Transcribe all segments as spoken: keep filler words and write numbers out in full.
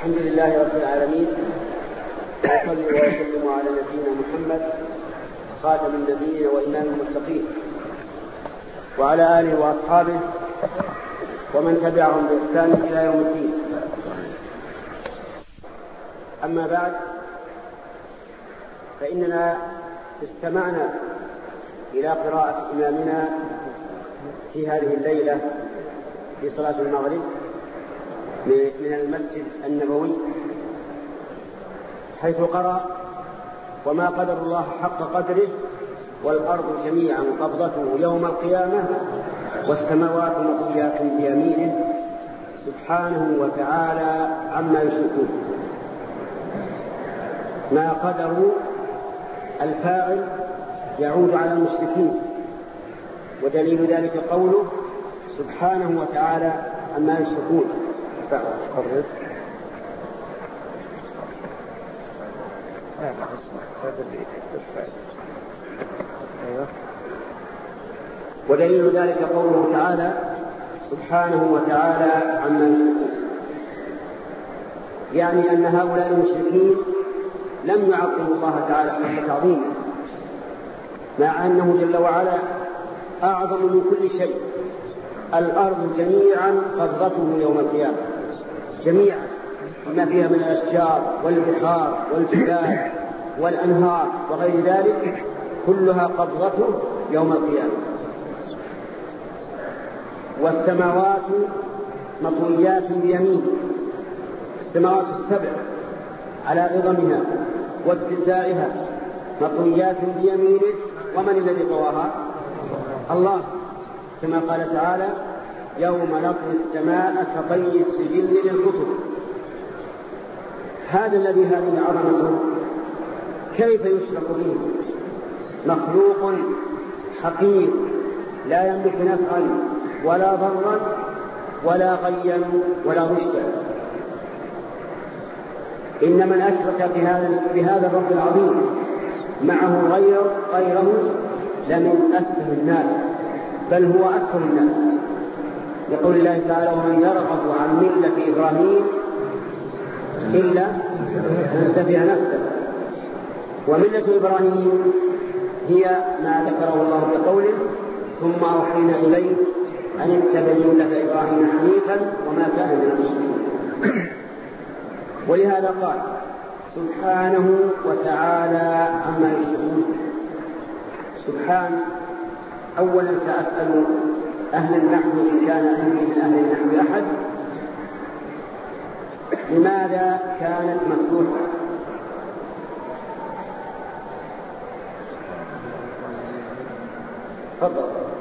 الحمد لله رب العالمين، وصلي وسلم على نبينا محمد خاتم النبيين وإمام المتقين وعلى آله وأصحابه ومن تبعهم بإحسان إلى يوم الدين. أما بعد، فإننا استمعنا إلى قراءة إمامنا في هذه الليلة في صلاة المغرب من المسجد النبوي، حيث قرأ: وما قدر الله حق قدره والأرض جميعا قبضته يوم القيامة والسماوات مطويات بيمينه سبحانه وتعالى عما يشركون. ما قدروا الفاعل يعود على المشركين، ودليل ذلك قوله سبحانه وتعالى عما يشركون. ودليل ذلك قوله تعالى سبحانه وتعالى عما يشركون، يعني أن هؤلاء المشركين لم يعظموا الله تعالى حق تعظيمه، مع أنه جل وعلا أعظم من كل شيء. الأرض جميعا قبضته يوم القيامة، جميعا ما فيها من الأشجار والبحار والجبال والأنهار وغير ذلك كلها قبضته يوم القيامة. والسماوات مطويات بيمينه، السماوات السبع على عظمها واتساعها مطويات بيمينه. ومن الذي طواها؟ الله، كما قال تعالى: يوم نطوي السماء كطي السجل للكتب. هذا الذي هذه عظمته كيف يشرك به؟ مخلوق حقير لا يملك نفعا ولا ضرا ولا غيا ولا رشدا. إن من أشرك بهذا بهذا الرب العظيم معه غير غيره لمن أسفه الناس، بل هو أسفه الناس. يقول الله تعالى: ومن يرغب عن ملة إبراهيم إلا من سفه نفسه. وملة إبراهيم هي ما ذكره الله بقوله: ثم أوحينا إليه أن اتبع ملة إبراهيم حنيفا وما كان من المشركين. ولهذا قال سبحانه وتعالى عما يشركون. سبحان، أولا سأسأل أهل النحو إن كان عندي من أهل النحو أحد: لماذا كانت مفتوحة؟ تفضل.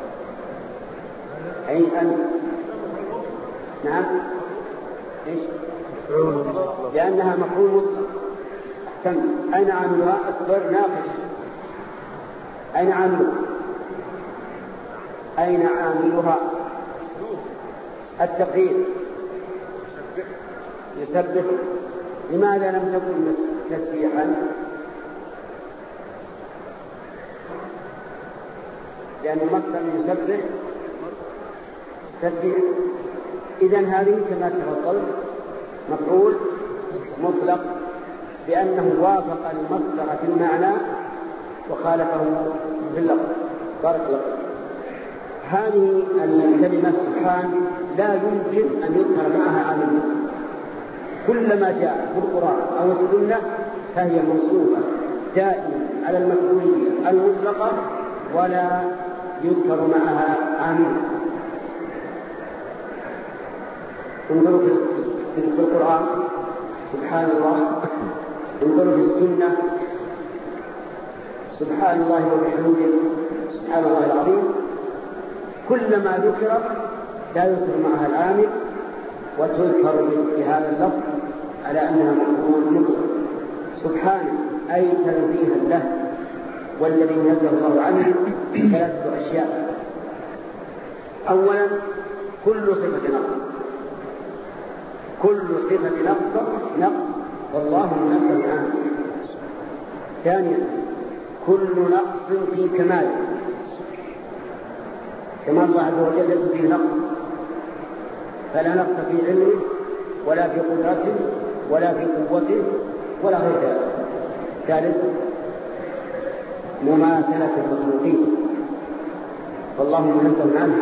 أي أن نعم إيش؟ لأنها مفعول مطلق. أين عاملها؟ أصبر ناقش. أين عاملها؟ أين عاملها؟ التقدير يسبح. لماذا لم تكن تسبيحا؟ لأن المصدر يسبح تسبيح. إذن هذه كما تفضلت مفعول مطلق، لأنه وافق المصدر في المعنى وخالفه في اللفظ. بارك الله. هذه الكلمة سبحان لا يمكن أن يذكر معها عامل. كلما جاء في القرآن أو السنة فهي موصوفة دائما على المفعولية المطلقة ولا يذكر معها عامل. انظروا في القرآن سبحان الله، انظروا في السنة سبحان الله وبحمده سبحان الله العظيم. كلما ذكر لا يذكر معها العامل وتذكر بهذا اللفظ على أنها مفعول مطلق. سبحانه أي تنزيها له، والذي نزه الله عنه ثلاثة أشياء: أولا كل صفة نقص، كل صفة نقص نقص والله منزه عنه. ثانيا كل نقص في كمال، كما الله عز وجل ليس فيه نقص، فلا نقص في علمه ولا في قدرته ولا في قوته ولا غير ذلك. ثالث مماثلة المخلوقين، فالله منزه عنها.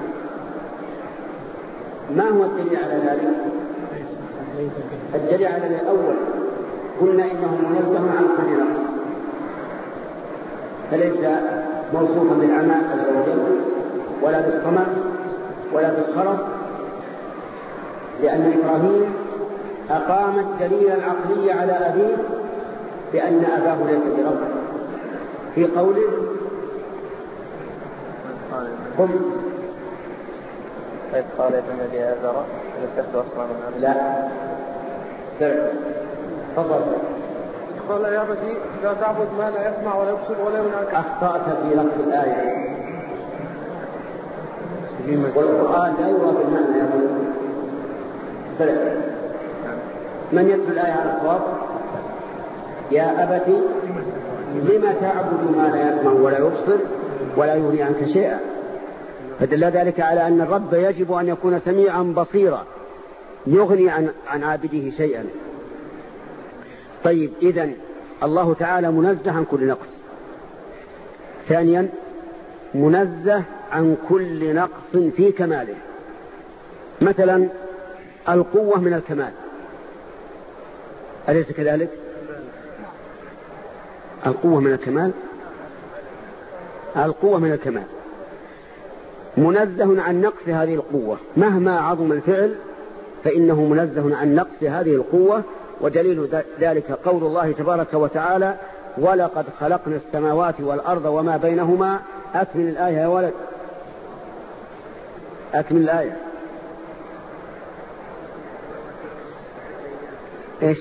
ما هو الدليل على ذلك؟ الدليل على الأول قلنا إنه منزه عن كل نقص، فليس موصوفا بالعمى عز وجل ولا بالصمم ولا بالخرف، لأن إبراهيم أقام الدليل العقلي على أبيه بأن أباه ليس بربه في قوله قم إذ قال ابن آزر لتخذ أصناما. لا سرع فضل. قال يا أبتي لا تعبد ما لا يسمع ولا يبصر ولا ينعك. أخطأت في لفظ الآية، والقرآن لا يرى بالمعنى يا أبتي. سرع. من يتلو الآية على الصواب؟ يا أبتي لما تعبد ما لا يسمع ولا يبصر ولا يغني عنك شيئا، فدل ذلك على أن الرب يجب أن يكون سميعا بصيرا يغني عن, عن عابده شيئا. طيب، إذن الله تعالى منزه عن كل نقص. ثانيا منزه عن كل نقص في كماله. مثلا القوة من الكمال، أليس كذلك؟ القوة من الكمال، القوة من الكمال، منزه عن نقص هذه القوة مهما عظم الفعل، فإنه منزه عن نقص هذه القوة. ودليل ذلك قول الله تبارك وتعالى ولقد خلقنا السماوات والأرض وما بينهما. أكمل الآية يا ولد، أكمل الآية. إيش؟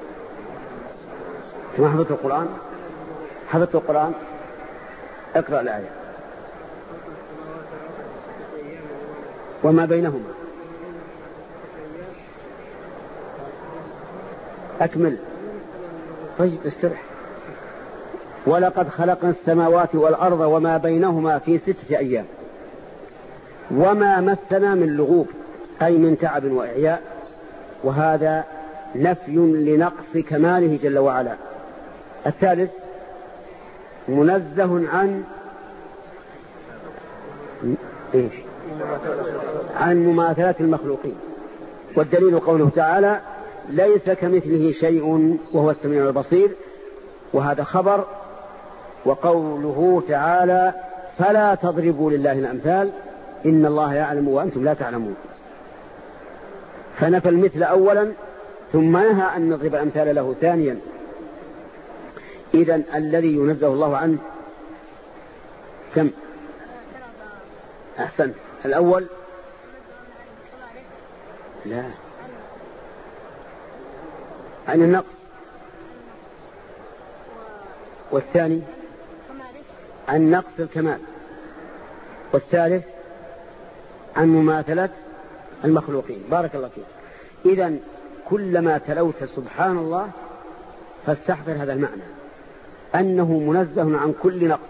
ما حفظت القرآن؟ حفظت القرآن؟ اقرأ الآية. وما بينهما. أكمل. طيب استرح. ولقد خلقنا السماوات والأرض وما بينهما في ستة أيام وما مسنا من لغوب، أي من تعب وإعياء، وهذا نفي لنقص كماله جل وعلا. الثالث منزه عن إيش؟ عن مماثلة المخلوقين، والدليل قوله تعالى ليس كمثله شيء وهو السميع البصير، وهذا خبر. وقوله تعالى فلا تضربوا لله الأمثال إن الله يعلم وأنتم لا تعلمون، فنفى المثل أولا ثم نهى أن نضرب الأمثال له ثانيا. إذن الذي ينزه الله عنه كم؟ أحسنت. الأول لا عن النقص، والثاني عن نقص الكمال، والثالث عن مماثلة المخلوقين. بارك الله فيك. إذن كلما تلوت سبحان الله فاستحضر هذا المعنى، أنه منزه عن كل نقص،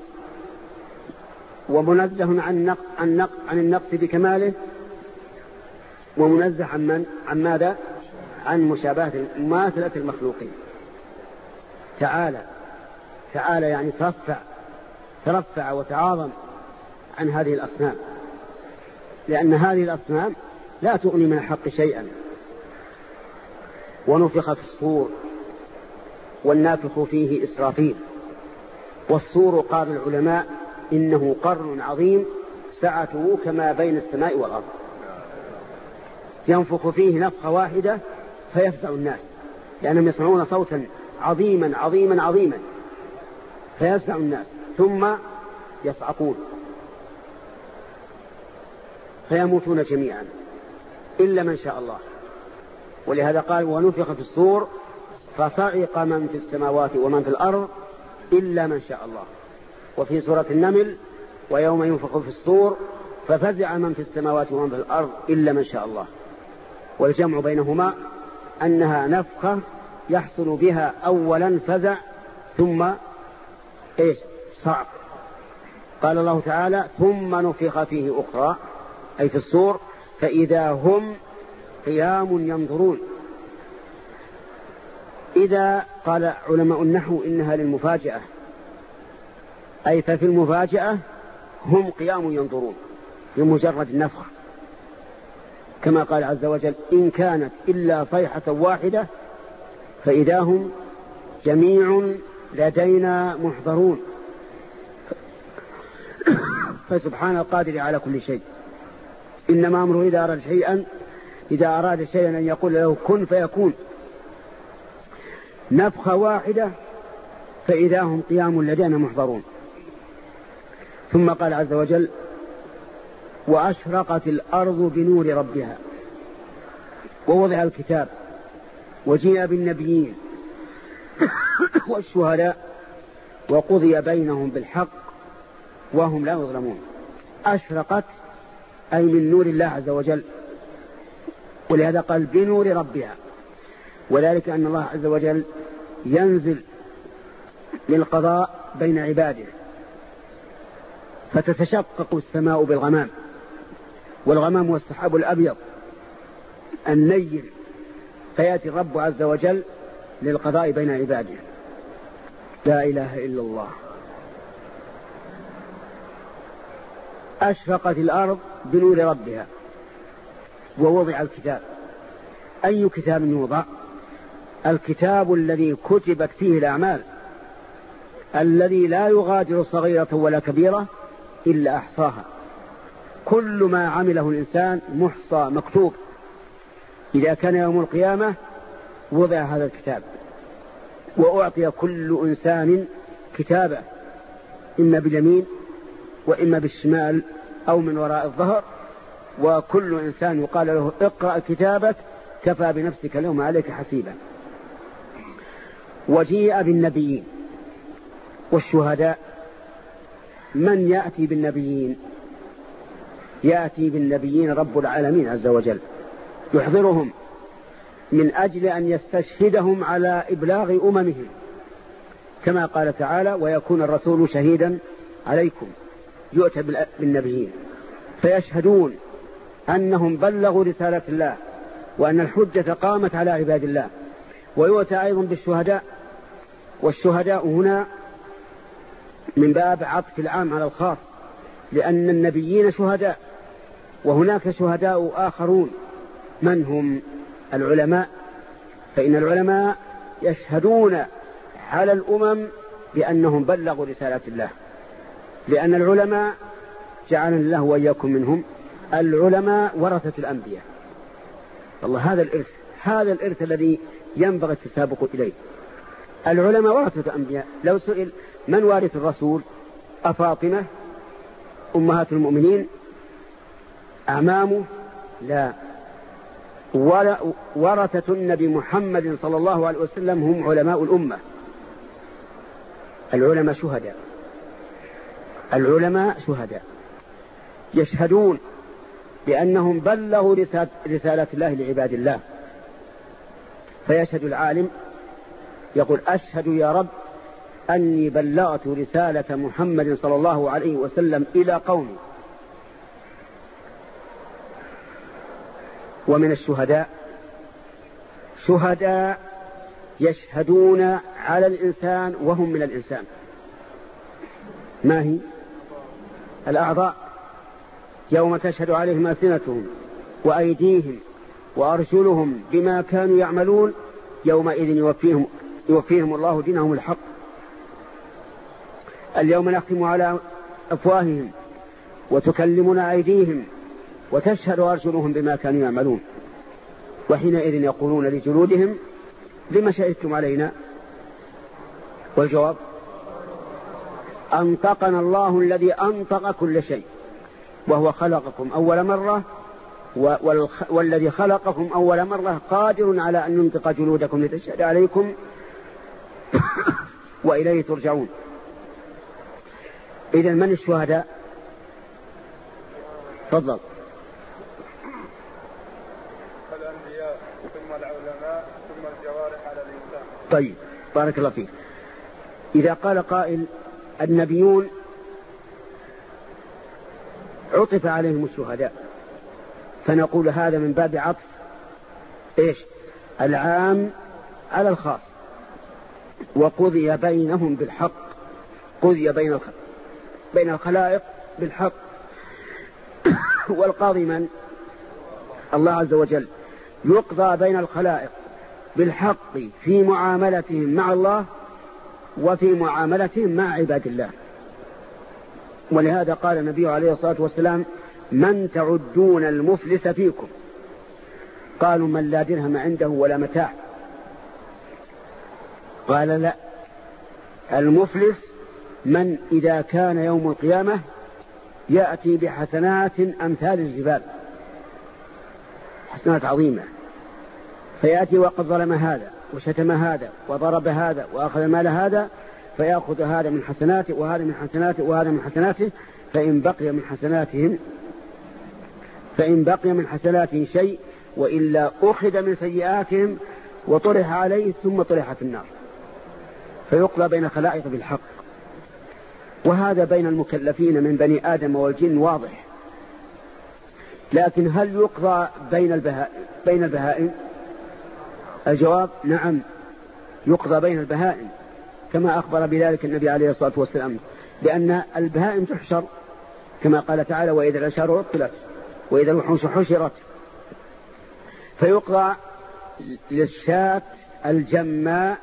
ومنزه عن نقص عن نقص عن النقص بكماله، ومنزه عن من عن ماذا؟ عن مشابهة مماثلة المخلوقين. تعالى تعالى يعني ترفع ترفع وتعاظم عن هذه الأصنام، لأن هذه الأصنام لا تغني من الحق شيئا. ونفخ في الصور والنافخ فيه إسرافيل. والصور قال العلماء إنه قرن عظيم سعته كما بين السماء والأرض، ينفخ فيه نفخة واحدة فيفزع الناس، لأنهم يسمعون صوتا عظيما عظيما عظيما فيفزع الناس، ثم يصعقون فيموتون جميعا إلا من شاء الله. ولهذا قال ونفخ في الصور فصعق من في السماوات ومن في الأرض إلا من شاء الله. وفي سورة النمل ويوم ينفخ في الصور ففزع من في السماوات ومن في الأرض إلا من شاء الله. والجمع بينهما أنها نفخة يحصل بها أولا فزع ثم إيش؟ صعق. قال الله تعالى ثم نفخ فيه أخرى أي في الصور فإذا هم قيام ينظرون. إذا قال علماء النحو إنها للمفاجأة، أي ففي المفاجأة هم قيام ينظرون بمجرد النفخ، كما قال عز وجل إن كانت إلا صيحة واحدة فإذا هم جميع لدينا محضرون. فسبحان القادر على كل شيء، إنما أمره إذا أراد شيئا إذا أراد شيئا أن يقول له كن فيكون، نفخة واحدة فإذا هم قيام لدينا محضرون. ثم قال عز وجل وأشرقت الأرض بنور ربها ووضع الكتاب وجيء بالنبيين والشهداء وقضي بينهم بالحق وهم لا يظلمون. أشرقت أي من نور الله عز وجل، ولهذا قال بنور ربها، وذلك أن الله عز وجل ينزل للقضاء بين عباده فتتشقق السماء بالغمام، والغمام هو السحاب الأبيض النيل، فيأتي الرب عز وجل للقضاء بين عباده. لا إله إلا الله. أشرقت الأرض بنور ربها ووضع الكتاب. أي كتاب يوضع؟ الكتاب الذي كتبت فيه الأعمال، الذي لا يغادر صغيرة ولا كبيرة إلا أحصاها. كل ما عمله الإنسان محصى مكتوب. إذا كان يوم القيامة وضع هذا الكتاب وأعطي كل إنسان كتابه، إما باليمين وإما بالشمال أو من وراء الظهر، وكل إنسان يقال له اقرأ كتابك كفى بنفسك اليوم عليك حسيبا. وجيء بالنبيين والشهداء. من يأتي بالنبيين؟ يأتي بالنبيين رب العالمين عز وجل، يحضرهم من أجل أن يستشهدهم على إبلاغ أممهم، كما قال تعالى ويكون الرسول شهيدا عليكم. يؤتى بالنبيين فيشهدون أنهم بلغوا رسالة الله وأن الحجة قامت على عباد الله. ويؤتى أيضا بالشهداء، والشهداء هنا من باب عطف العام على الخاص، لأن النبيين شهداء وهناك شهداء آخرون. من هم؟ العلماء، فإن العلماء يشهدون على الأمم بأنهم بلغوا رسالة الله، لأن العلماء جعلنا الله وإياكم منهم. العلماء ورثة الأنبياء. والله هذا الإرث هذا الإرث الذي ينبغي التسابق إليه. العلماء ورثة الأنبياء. لو سئل من وارث الرسول؟ أفاطمة أمهات المؤمنين أعمامه؟ لا، ورثة النبي محمد صلى الله عليه وسلم هم علماء الأمة. العلماء شهداء العلماء شهداء يشهدون بأنهم بلغوا رسالة الله لعباد الله. فيشهد العالم يقول أشهد يا رب أني بلغت رسالة محمد صلى الله عليه وسلم إلى قومي. ومن الشهداء شهداء يشهدون على الإنسان وهم من الإنسان. ما هي؟ الأعضاء. يوم تشهد عليهم ألسنتهم وأيديهم وأرجلهم بما كانوا يعملون يومئذ يوفيهم, يوفيهم الله دينهم الحق. اليوم نختم على أفواههم وتكلمنا أيديهم وتشهد أرجلهم بما كانوا يعملون. وحينئذ يقولون لجلودهم لما شهدتم علينا؟ والجواب أنطقنا الله الذي أنطق كل شيء وهو خلقكم أول مرة، والذي خلقكم أول مرة قادر على أن ينطق جلودكم لتشهد عليكم وإليه ترجعون. إذن من الشهداء؟ تفضل. الأنبياء ثم العلماء ثم الجوارح على الإنسان. طيب بارك الله فيك. إذا قال قائل النبيون عطف عليهم الشهداء، فنقول هذا من باب عطف إيش؟ العام على الخاص. وقضي بينهم بالحق. قضي بين بين الخلائق بالحق. والقاضي من؟ الله عز وجل. يقضى بين الخلائق بالحق في معاملتهم مع الله وفي معاملتهم مع عباد الله. ولهذا قال النبي عليه الصلاة والسلام: من تعدون المفلس فيكم؟ قالوا: من لا درهم عنده ولا متاع. قال: لا، المفلس من إذا كان يوم القيامة يأتي بحسنات أمثال الجبال، حسنات عظيمة، فيأتي وقد ظلم هذا وشتم هذا وضرب هذا وأخذ مال هذا، فيأخذ هذا من حسناته وهذا من حسناته وهذا من حسناته، فإن بقي من حسناتهم فإن بقي من حسناته شيء وإلا أخذ من سيئاتهم وطرح عليه ثم طرح في النار. فيقضى بين الخلائق بالحق. وهذا بين المكلفين من بني آدم والجن واضح. لكن هل يقضى بين البهائم بين البهائم؟ الجواب: نعم، يقضى بين البهائم، كما أخبر بذلك النبي عليه الصلاة والسلام، لأن البهائم تحشر كما قال تعالى: وإذا العشار عطلت وإذا الوحوش حشرت. فيقضى للشاة الجماء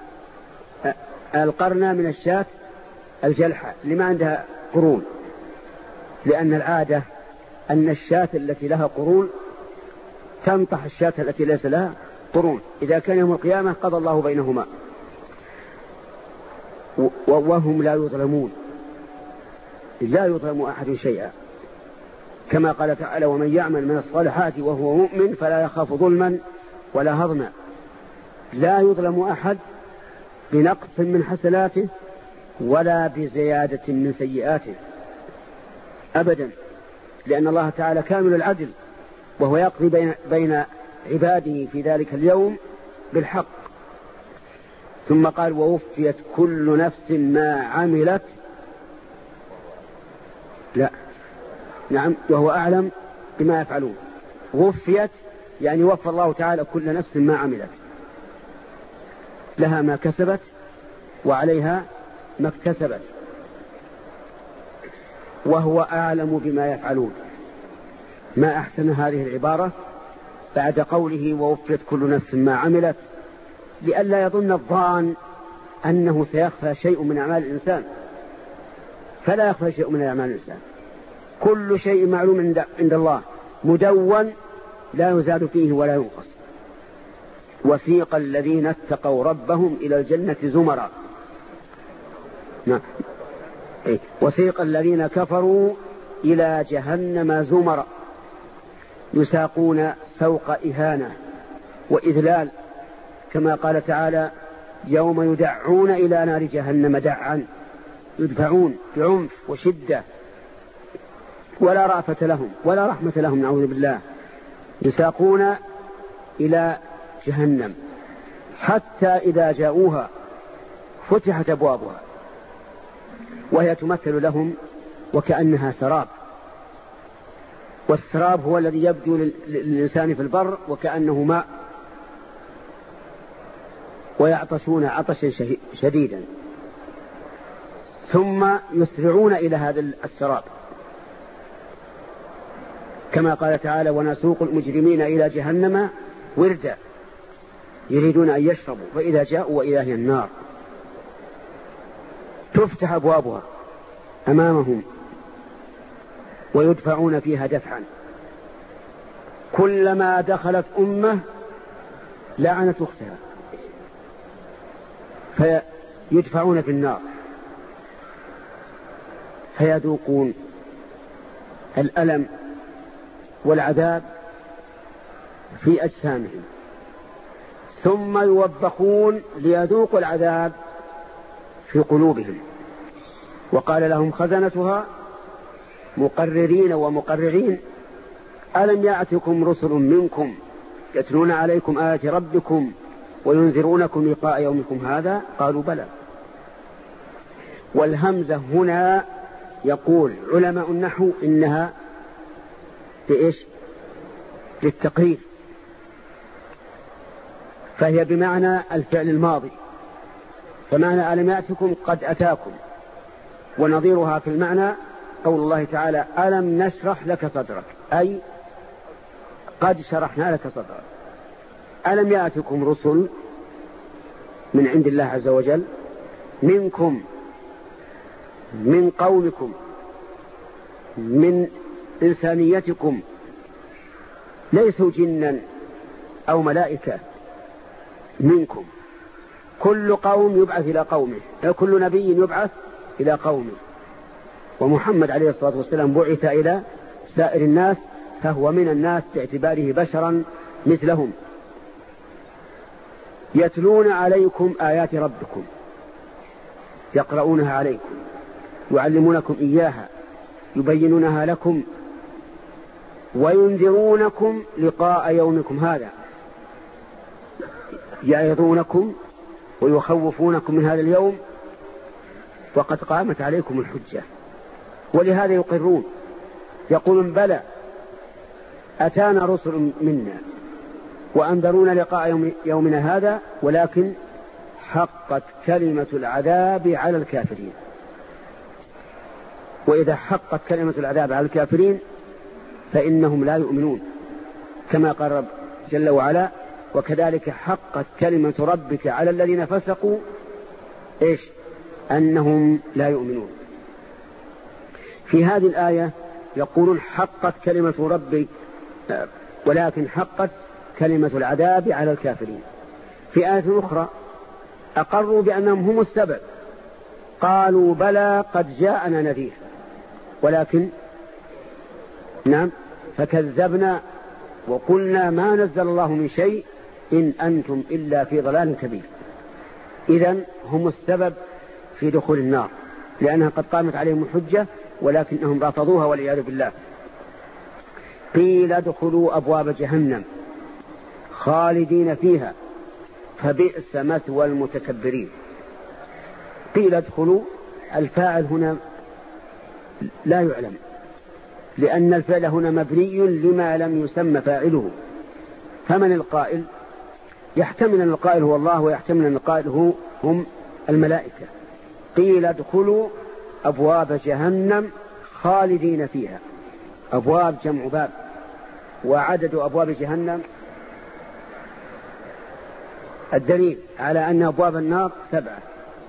القرنة من الشاة الجلحة لما عندها قرون، لأن العادة أن الشاة التي لها قرون تنطح الشاة التي ليس لها قرون. إذا كان يوم القيامة قضى الله بينهما وهم لا يظلمون، لا يظلم أحد شيئا، كما قال تعالى: ومن يعمل من الصالحات وهو مؤمن فلا يخاف ظلما ولا هضما. لا يظلم أحد بنقص من حسناته ولا بزيادة من سيئاته أبدا، لأن الله تعالى كامل العدل، وهو يقضي بين, بين عباده في ذلك اليوم بالحق. ثم قال: ووفيت كل نفس ما عملت. لا، نعم، وهو أعلم بما يفعلون. وفيت يعني وفى الله تعالى كل نفس ما عملت، لها ما كسبت وعليها ما اكتسبت، وهو أعلم بما يفعلون. ما أحسن هذه العبارة بعد قوله: ووفيت كل نفس ما عملت، لئلا يظن الظان أنه سيخفى شيء من أعمال الإنسان، فلا يخفى شيء من أعمال الإنسان. كل شيء معلوم عند الله مدون لا يزاد فيه ولا ينقص. وسيق الذين اتقوا ربهم إلى الجنة زمرا. نعم. وسيق الذين كفروا إلى جهنم زمرا يساقون سوق إهانة وإذلال، كما قال تعالى: يوم يدعون إلى نار جهنم دعا، يدفعون بعنف وشدة ولا رأفة لهم ولا رحمة لهم، نعوذ بالله. يساقون إلى جهنم حتى إذا جاءوها فتحت أبوابها وهي تمثل لهم وكأنها سراب، والسراب هو الذي يبدو للإنسان في البر وكأنه ماء، ويعطشون عطشا شديدا، ثم يسرعون إلى هذا السراب، كما قال تعالى: ونسوق المجرمين إلى جهنم وردا يريدون أن يشربوا فإذا جاءوا وإذا هي النار. تفتح أبوابها أمامهم ويدفعون فيها دفعا، كلما دخلت أمة لعنت أختها فيدفعون في النار فيذوقون الألم والعذاب في أجسامهم، ثم يوبخون ليذوقوا العذاب في قلوبهم. وقال لهم خزنتها مقررين ومقرعين: ألم يأتكم رسل منكم يتلون عليكم آيات ربكم وينذرونكم لقاء يومكم هذا؟ قالوا بلى. والهمزة هنا يقول علماء النحو إنها بإيش؟ للتقرير، فهي بمعنى الفعل الماضي، فمعنى ألم يأتكم قد أتاكم، ونظيرها في المعنى قول الله تعالى ألم نشرح لك صدرك، أي قد شرحنا لك صدرك. ألم يأتكم رسل من عند الله عز وجل منكم، من قومكم، من إنسانيتكم، ليسوا جنا أو ملائكة، منكم. كل قوم يبعث إلى قومه، كل نبي يبعث إلى قومه، ومحمد عليه الصلاة والسلام بعث إلى سائر الناس، فهو من الناس باعتباره بشرا مثلهم. يتلون عليكم آيات ربكم، يقرؤونها عليكم، يعلمونكم إياها، يبينونها لكم، وينذرونكم لقاء يومكم هذا، يعظونكم ويخوفونكم من هذا اليوم، وقد قامت عليكم الحجة. ولهذا يقرون، يقولون بلى أتانا رسل منا وأنذرونا لقاء يوم يومنا هذا، ولكن حقت كلمة العذاب على الكافرين. وإذا حقت كلمة العذاب على الكافرين فإنهم لا يؤمنون، كما قال رب جل وعلا وكذلك حقت كلمة ربك على الذين فسقوا إيش؟ أنهم لا يؤمنون. في هذه الآية يقولون حقت كلمة ربك، ولكن حقت كلمة العذاب على الكافرين. في آية أخرى أقروا بأنهم هم السبب، قالوا بلى قد جاءنا نذير، ولكن نعم فكذبنا وقلنا ما نزل الله من شيء إن أنتم إلا في ضلال كبير. إذن هم السبب في دخول النار، لأنها قد قامت عليهم الحجة ولكنهم رفضوها والعياذ بالله. قيل ادخلوا أبواب جهنم خالدين فيها فبئس مثوى المتكبرين. قيل ادخلوا، الفاعل هنا لا يعلم، لأن الفعل هنا مبني لما لم يسمى فاعله. فمن القائل؟ يحتمل أن القائل هو الله، ويحتمل أن القائل هو هم الملائكة. قيل ادخلوا أبواب جهنم خالدين فيها، أبواب جمع باب، وعدد أبواب جهنم الدليل على أن أبواب النار سبعة.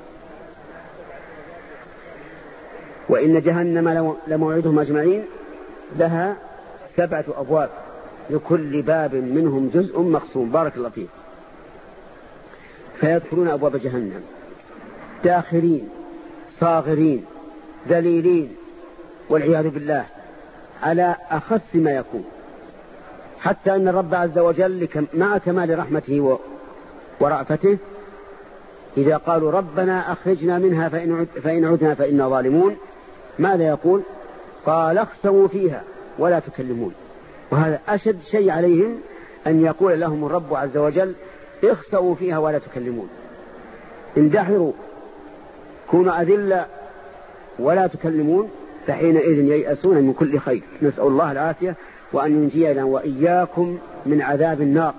وإن جهنم لموعدهم أجمعين لها سبعة أبواب لكل باب منهم جزء مقسوم. بارك الله فيه. فيدخلون أبواب جهنم داخرين صاغرين ذليلين والعياذ بالله على أخس ما يكون، حتى أن الرب عز وجل مع كمال رحمته ورأفته إذا قالوا ربنا أخرجنا منها فإن عدنا فإنا ظالمون، ماذا يقول؟ قال اخسوا فيها ولا تكلمون. وهذا أشد شيء عليهم أن يقول لهم الرب عز وجل اخسوا فيها ولا تكلمون، اندحروا، كونوا أذلة ولا تكلمون، فحينئذ ييأسون من كل خير. نسأل الله العافية وأن ينجينا وإياكم من عذاب النار.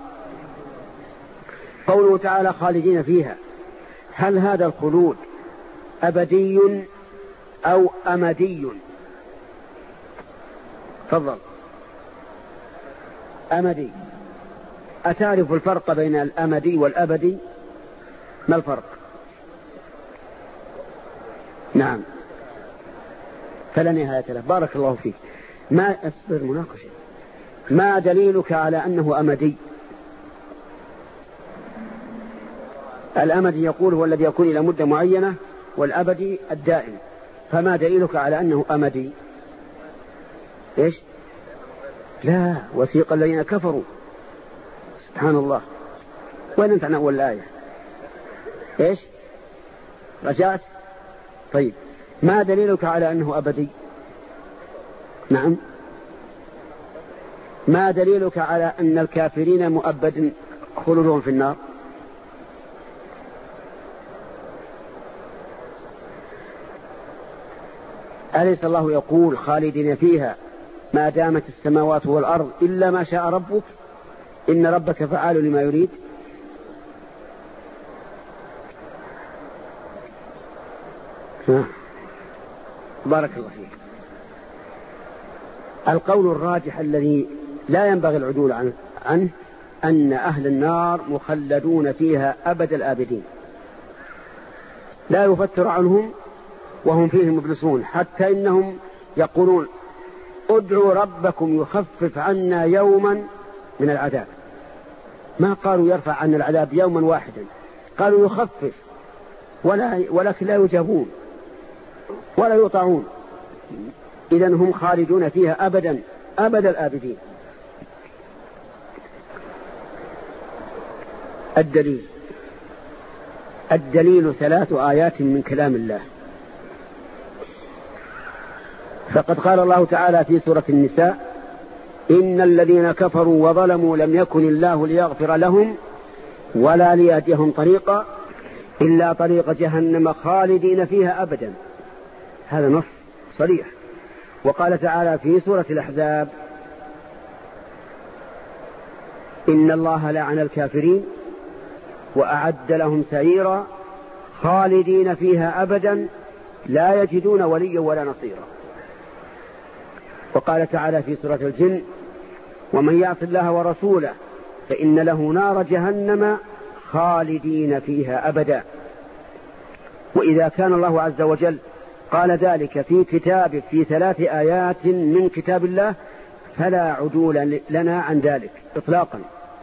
قوله تعالى خالدين فيها، هل هذا الخلود أبدي أو أمدي؟ تفضل. أمدي. أتعرف الفرق بين الأمدي والأبدي؟ ما الفرق؟ نعم، فلا نهاية له. بارك الله فيك. ما أصبر مناقشة. ما دليلك على أنه أمدي؟ الأمدي يقول هو الذي يكون إلى مدة معينة، والأبدي الدائم. فما دليلك على أنه أمدي؟ إيش؟ لا، وسيق الذين كفروا. سبحان الله. وين انت عن أول الآية؟ إيش؟ رجعت؟ طيب، ما دليلك على أنه أبدي؟ نعم. ما دليلك على أن الكافرين مؤبد خلودهم في النار؟ أليس الله يقول خالدين فيها ما دامت السماوات والأرض إلا ما شاء ربك إن ربك فعال لما يريد؟ بارك الله فيك. القول الراجح الذي لا ينبغي العدول عنه, عنه أن أهل النار مخلدون فيها أبد الآبدين، لا يفتر عنهم وهم فيه مبلسون، حتى إنهم يقولون ادعوا ربكم يخفف عنا يوما من العذاب. ما قالوا يرفع عنا العذاب يوما واحدا، قالوا يخفف، ولا ولكن لا يجابون ولا يطاعون. إذن هم خالدون فيها أبدا أبد الآبدين. الدليل الدليل ثلاث آيات من كلام الله. فقد قال الله تعالى في سورة النساء: إن الذين كفروا وظلموا لم يكن الله ليغفر لهم ولا ليهديهم طريقا إلا طريق جهنم خالدين فيها أبدا. هذا نص صريح. وقال تعالى في سورة الأحزاب: إن الله لعن الكافرين وأعد لهم سعيرا خالدين فيها أبدا لا يجدون وليا ولا نصيرا. وقال تعالى في سورة الجن: ومن يعص الله ورسوله فإن له نار جهنم خالدين فيها أبدا. وإذا كان الله عز وجل قال ذلك في كتابه في ثلاث آيات من كتاب الله فلا عدول لنا عن ذلك إطلاقا.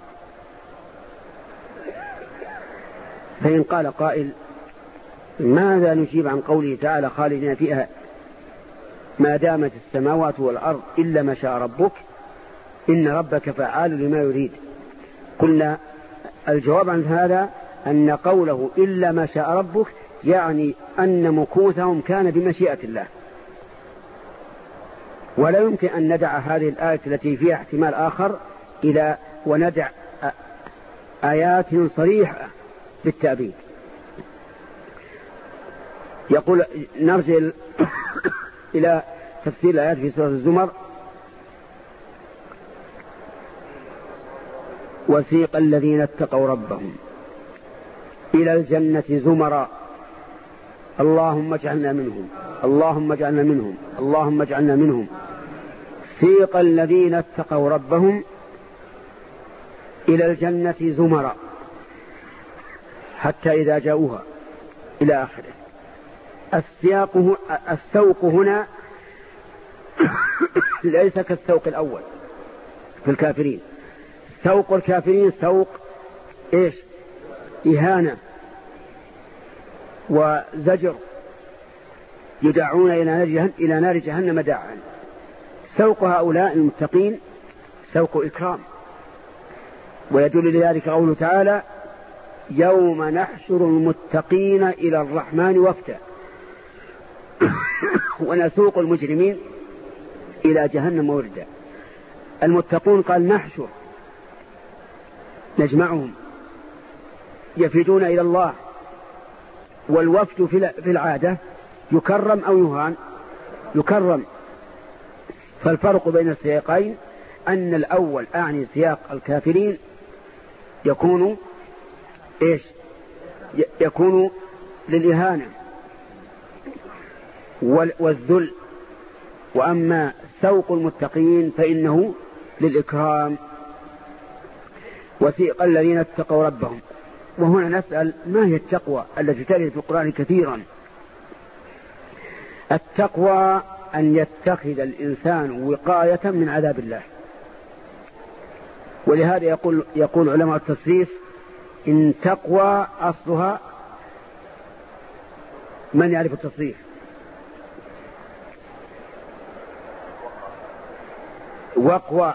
فإن قال قائل: ماذا نجيب عن قوله تعالى خالدين فيها ما دامت السماوات والأرض إلا ما شاء ربك إن ربك فعال لما يريد؟ قلنا الجواب عن هذا أن قوله إلا ما شاء ربك يعني أن مكوثهم كان بمشيئة الله، ولا يمكن أن ندع هذه الآية التي فيها احتمال آخر إلى وندع آيات صريحة بالتأبيد. يقول نرجع إلى تفسير الآيات في سورة الزمر: وسيق الذين اتقوا ربهم إلى الجنة زمرا اللهم اجعلنا منهم اللهم اجعلنا منهم اللهم اجعلنا منهم سيق الذين اتقوا ربهم إلى الجنة زمرا حتى إذا جاءوها إلى آخره. السياق السوق هنا ليس كالسوق الأول في الكافرين. سوق الكافرين سوق إيش؟ إهانة وزجر، يدعون إلى نار جهنم داعا. سوق هؤلاء المتقين سوق إكرام، ويدل لذلك قوله تعالى: يوم نحشر المتقين إلى الرحمن وفدا ونسوق المجرمين إلى جهنم وردا. المتقون قال نحشر، نجمعهم يفدون إلى الله. والوفد في العادة يكرم أو يهان؟ يكرم. فالفرق بين السياقين أن الأول أعني سياق الكافرين يكون إيش؟ يكون للإهانة والذل، وأما سوق المتقين فإنه للإكرام. وسيق الذين اتقوا ربهم. وهنا نسأل: ما هي التقوى التي ترد في القرآن كثيرا؟ التقوى أن يتخذ الإنسان وقاية من عذاب الله. ولهذا يقول, يقول علماء التصريف: إن تقوى أصلها، من يعرف التصريف؟ وقوى.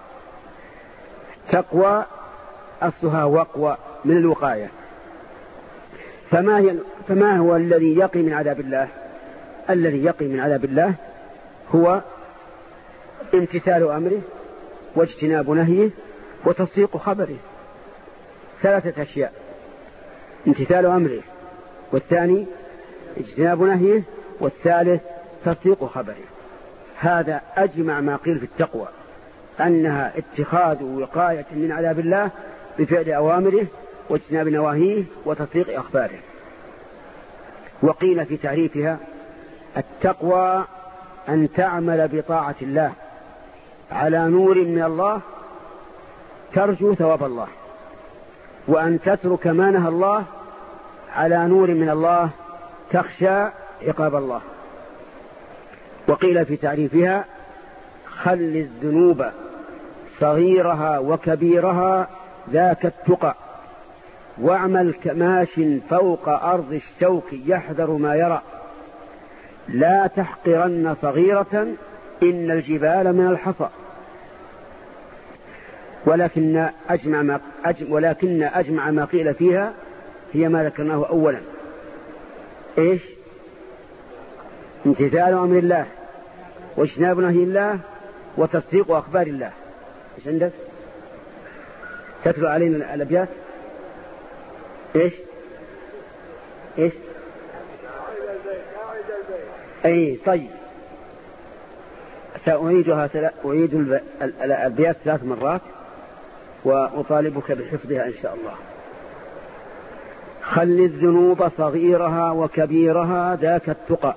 تقوى أصلها وقوى من الوقاية. فما, هي فما هو الذي يقي من عذاب الله؟ الذي يقي من عذاب الله هو امتثال أمره واجتناب نهيه وتصديق خبره. ثلاثة أشياء: امتثال أمره، والثاني اجتناب نهيه، والثالث تصديق خبره. هذا أجمع ما قيل في التقوى، أنها اتخاذ وقاية من عذاب الله بفعل أوامره واجتناب نواهيه وتصديق أخباره. وقيل في تعريفها: التقوى أن تعمل بطاعة الله على نور من الله ترجو ثواب الله، وأن تترك ما نهى الله على نور من الله تخشى عقاب الله. وقيل في تعريفها: خل الذنوب صغيرها وكبيرها ذاك التقى، واعمل كماش فوق أرض الشوك يحذر ما يرى، لا تحقرن صغيرة إن الجبال من الحصى. ولكن أجمع ما, أجمع ولكن أجمع ما قيل فيها هي ما ذكرناه أولا: إيش؟ امتثال أمر الله واجتناب نهي الله وتصديق أخبار الله. إيش عندك؟ تتلو علينا الأبيات. إيش إيش أي طيب، سأعيدها تل... أعيد الب... الأبيات ثلاث مرات وأطالبك بحفظها إن شاء الله. خل الذنوب صغيرها وكبيرها ذاك التقى،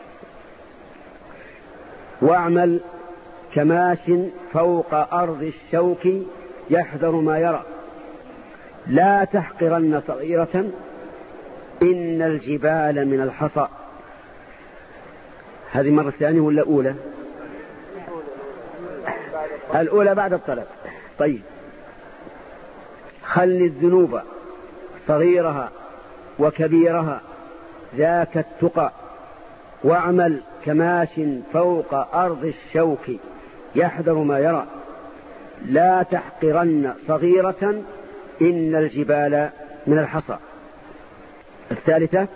واعمل كماش فوق أرض الشوك يحذر ما يرى، لا تحقرن صغيرة إن الجبال من الحصى. هذه مرة ثانية ولا أولى؟ الأولى بعد الطلب. طيب، خل الذنوب صغيرها وكبيرها ذاك التقى، واعمل كماش فوق أرض الشوك يحذر ما يرى، لا تحقرن صغيرة إن الجبال من الحصى. الثالثة: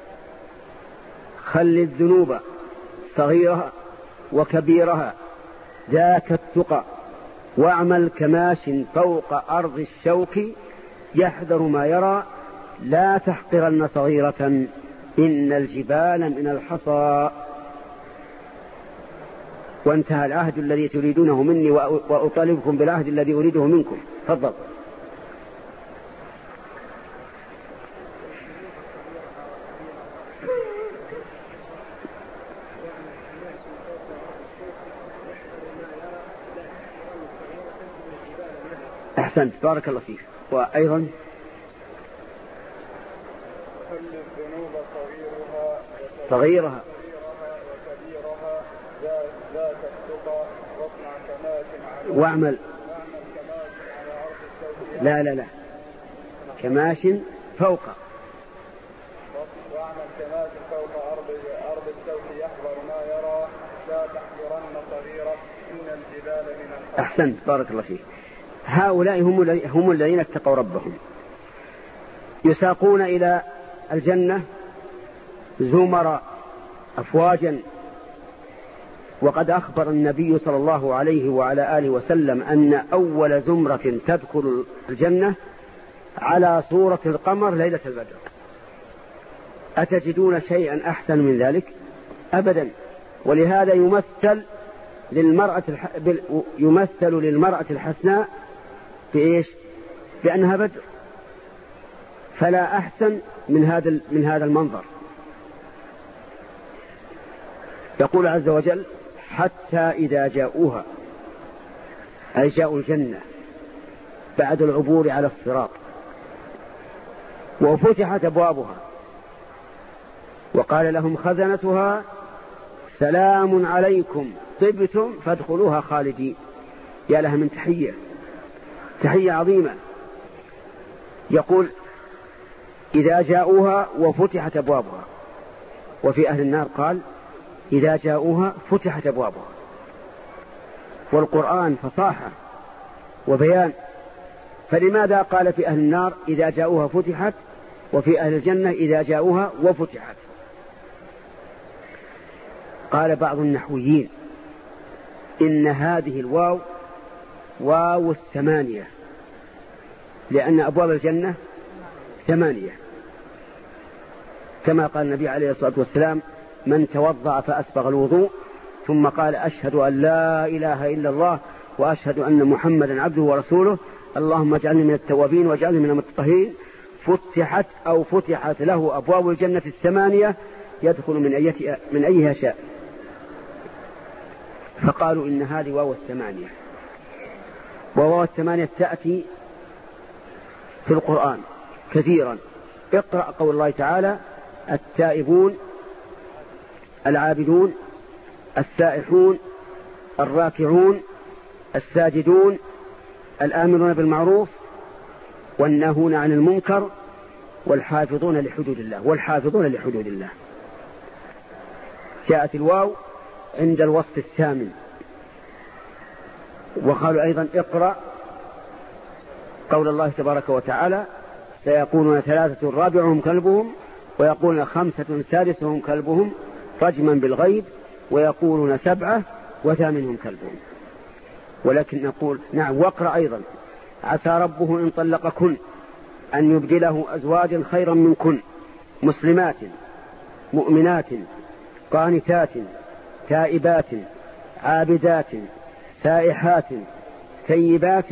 خل الذنوب صغيرها وكبيرها ذاك التقى، واعمل كماش فوق أرض الشوك يحذر ما يرى، لا تحقرن صغيرة إن الجبال من الحصى. وانتهى العهد الذي تريدونه مني وأطالبكم بالعهد الذي أريده منكم. تفضل. أحسنت، بارك الله فيك. وأيضا صغيرها وكبيرها ذاك التقى، واصنع كماش واعمل لا لا لا كماش فوق واعمل كماش فوق أرض أرض الشوك يحذر ما يرى، لا تحقرن صغيرة إن الجبال من الحصى. أحسنت، بارك الله فيك. هؤلاء هم هم الذين اتقوا ربهم، يساقون إلى الجنة زمر أفواجا. وقد أخبر النبي صلى الله عليه وعلى آله وسلم أن أول زمرة تدخل الجنة على صورة القمر ليلة البدر. أتجدون شيئا أحسن من ذلك؟ أبدا. ولهذا يمثل للمرأة الح... يمثل للمرأة الحسناء بإيش؟ بأنها بدر. فلا أحسن من هذا من هذا المنظر. يقول عز وجل: حتى إذا جاءوها، أي جاءوا الجنة بعد العبور على الصراط، وفتحت أبوابها، وقال لهم خزنتها: سلام عليكم طبتم فادخلوها خالدين. يا لها من تحية، تحية عظيمة. يقول: إذا جاءوها وفتحت أبوابها. وفي أهل النار قال: إذا جاءوها فتحت أبوابها. والقرآن فصاحة وبيان، فلماذا قال في أهل النار إذا جاءوها فتحت، وفي أهل الجنة إذا جاءوها وفتحت؟ قال بعض النحويين: إن هذه الواو واو الثمانية، لأن أبواب الجنة ثمانية، كما قال النبي عليه الصلاة والسلام: من توضأ فأسبغ الوضوء ثم قال: أشهد أن لا إله إلا الله وأشهد أن محمدا عبده ورسوله، اللهم اجعلني من التوابين واجعلني من المتطهرين، فتحت أو فتحت له أبواب الجنة الثمانية يدخل من أيها من أيها شاء. فقالوا إن هذه واو الثمانية، وواو الثمانية تأتي في القرآن كثيرا. اقرأ قول الله تعالى: التائبون العابدون السائحون الراكعون الساجدون الآمرون بالمعروف والناهون عن المنكر والحافظون لحدود الله والحافظون لحدود الله. جاءت الواو عند الوصف الثامن. وقالوا أيضا: اقرأ قول الله تبارك وتعالى: سيقولون ثلاثة رابعهم كلبهم ويقولون خمسة سادسهم كلبهم رجما بالغيب ويقولون سبعة وثامنهم كلبهم. ولكن نقول نعم. واقرأ أيضا: عسى ربه إن طلقكن أن يبدله أزواجا خيرا منكن مسلمات مؤمنات قانتات تائبات عابدات سائحات ثيبات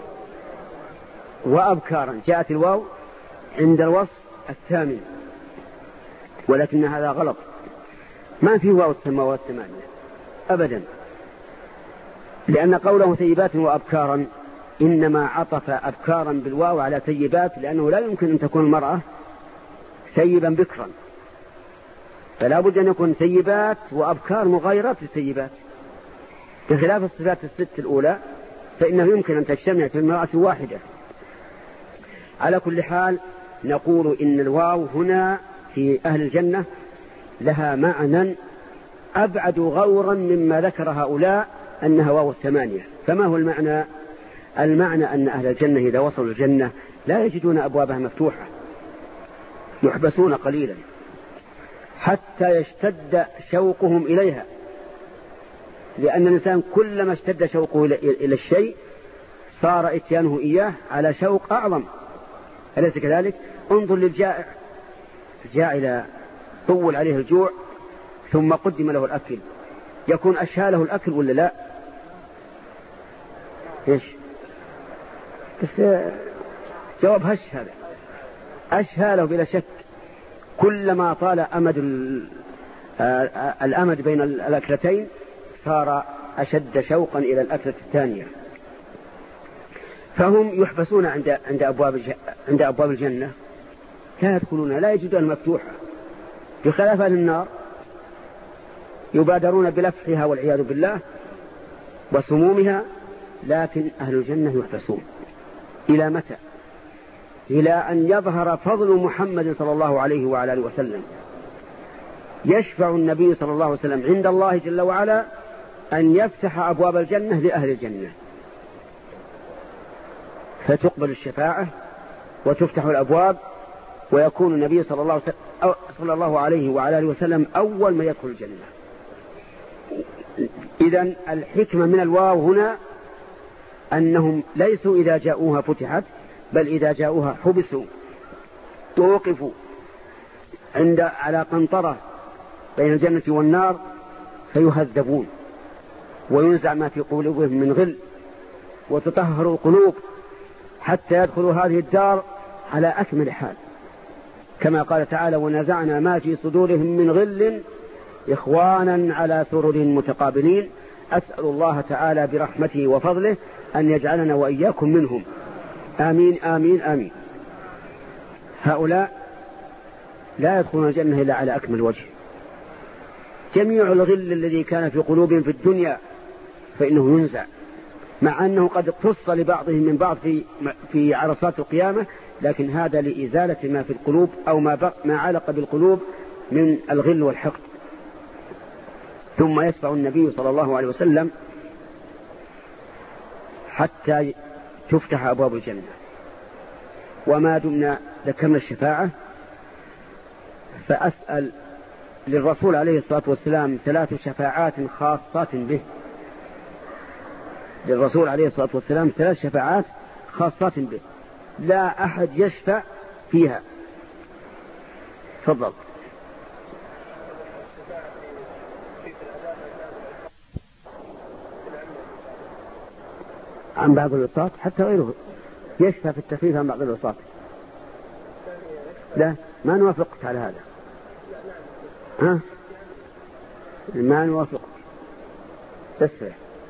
وأبكارا. جاءت الواو عند الوصف الثامن، ولكن هذا غلط. ما في واو السماوات الثمانية أبدا، لأن قوله ثيبات وأبكارا إنما عطف أبكارا بالواو على ثيبات، لأنه لا يمكن أن تكون المرأة ثيبا بكرا، فلا بد أن يكون ثيبات وأبكار مغايرات للثيبات، بخلاف الصفات الست الأولى فإنه يمكن أن تجتمع في المرأة واحدة. على كل حال نقول إن الواو هنا في أهل الجنة لها معنى أبعد غورا مما ذكر هؤلاء أنها واو الثمانية. فما هو المعنى؟ المعنى أن أهل الجنة إذا وصلوا الجنة لا يجدون أبوابها مفتوحة، يحبسون قليلا حتى يشتد شوقهم إليها، لأن الإنسان كلما اشتد شوقه إلى الشيء صار اتيانه إياه على شوق أعظم، أليس كذلك؟ انظر للجائع، الجائع إذا طول عليه الجوع ثم قدم له الأكل يكون أشهى له الأكل ولا لا؟ إيش؟ بس جواب هش هذا، أشهى له بلا شك. كلما طال أمد الأمد بين الأكلتين صار أشد شوقا إلى الأكلة الثانية. فهم يحبسون عند عند أبواب عند أبواب الجنة لا يدخلون، لا يجدون مفتوحة، بخلاف أهل النار يبادرون بلفحها والعياذ بالله وسمومها، لكن أهل الجنة يحبسون. إلى متى؟ إلى أن يظهر فضل محمد صلى الله عليه وعلى آله وسلم. يشفع النبي صلى الله عليه وسلم عند الله جل وعلا أن يفتح أبواب الجنة لأهل الجنة، فتقبل الشفاعة وتفتح الأبواب ويكون النبي صلى الله عليه وسلم, صلى الله عليه وعلى آله وسلم أول ما يدخل الجنة. إذن الحكمة من الواو هنا أنهم ليسوا إذا جاءوها فتحت، بل إذا جاءوها حبسوا توقفوا عند على قنطرة بين الجنة والنار فيهذبون وينزع ما في قلوبهم من غل وتطهر القلوب حتى يدخلوا هذه الدار على أكمل حال، كما قال تعالى: ونزعنا ما في صدورهم من غل إخوانا على سرر متقابلين. أسأل الله تعالى برحمته وفضله أن يجعلنا وإياكم منهم، آمين آمين آمين. هؤلاء لا يدخلون الجنة إلا على أكمل وجه. جميع الغل الذي كان في قلوبهم في الدنيا فإنه ينزع، مع أنه قد اقتص لبعضهم من بعض في في عرصات القيامة، لكن هذا لإزالة ما في القلوب أو ما ما علق بالقلوب من الغل والحقد. ثم يشفع النبي صلى الله عليه وسلم حتى تفتح أبواب الجنة. وما دمنا ذكرنا الشفاعة فأسأل للرسول عليه الصلاة والسلام ثلاث شفاعات خاصات به. للرسول عليه الصلاة والسلام ثلاث شفاعات خاصات به لا أحد يشفع فيها. تفضل. عن بعض الوساط حتى غيره يشفع في التخفيف عن بعض الوساط. لا ما نوافقك على هذا. ها ما نوافقك تسرع.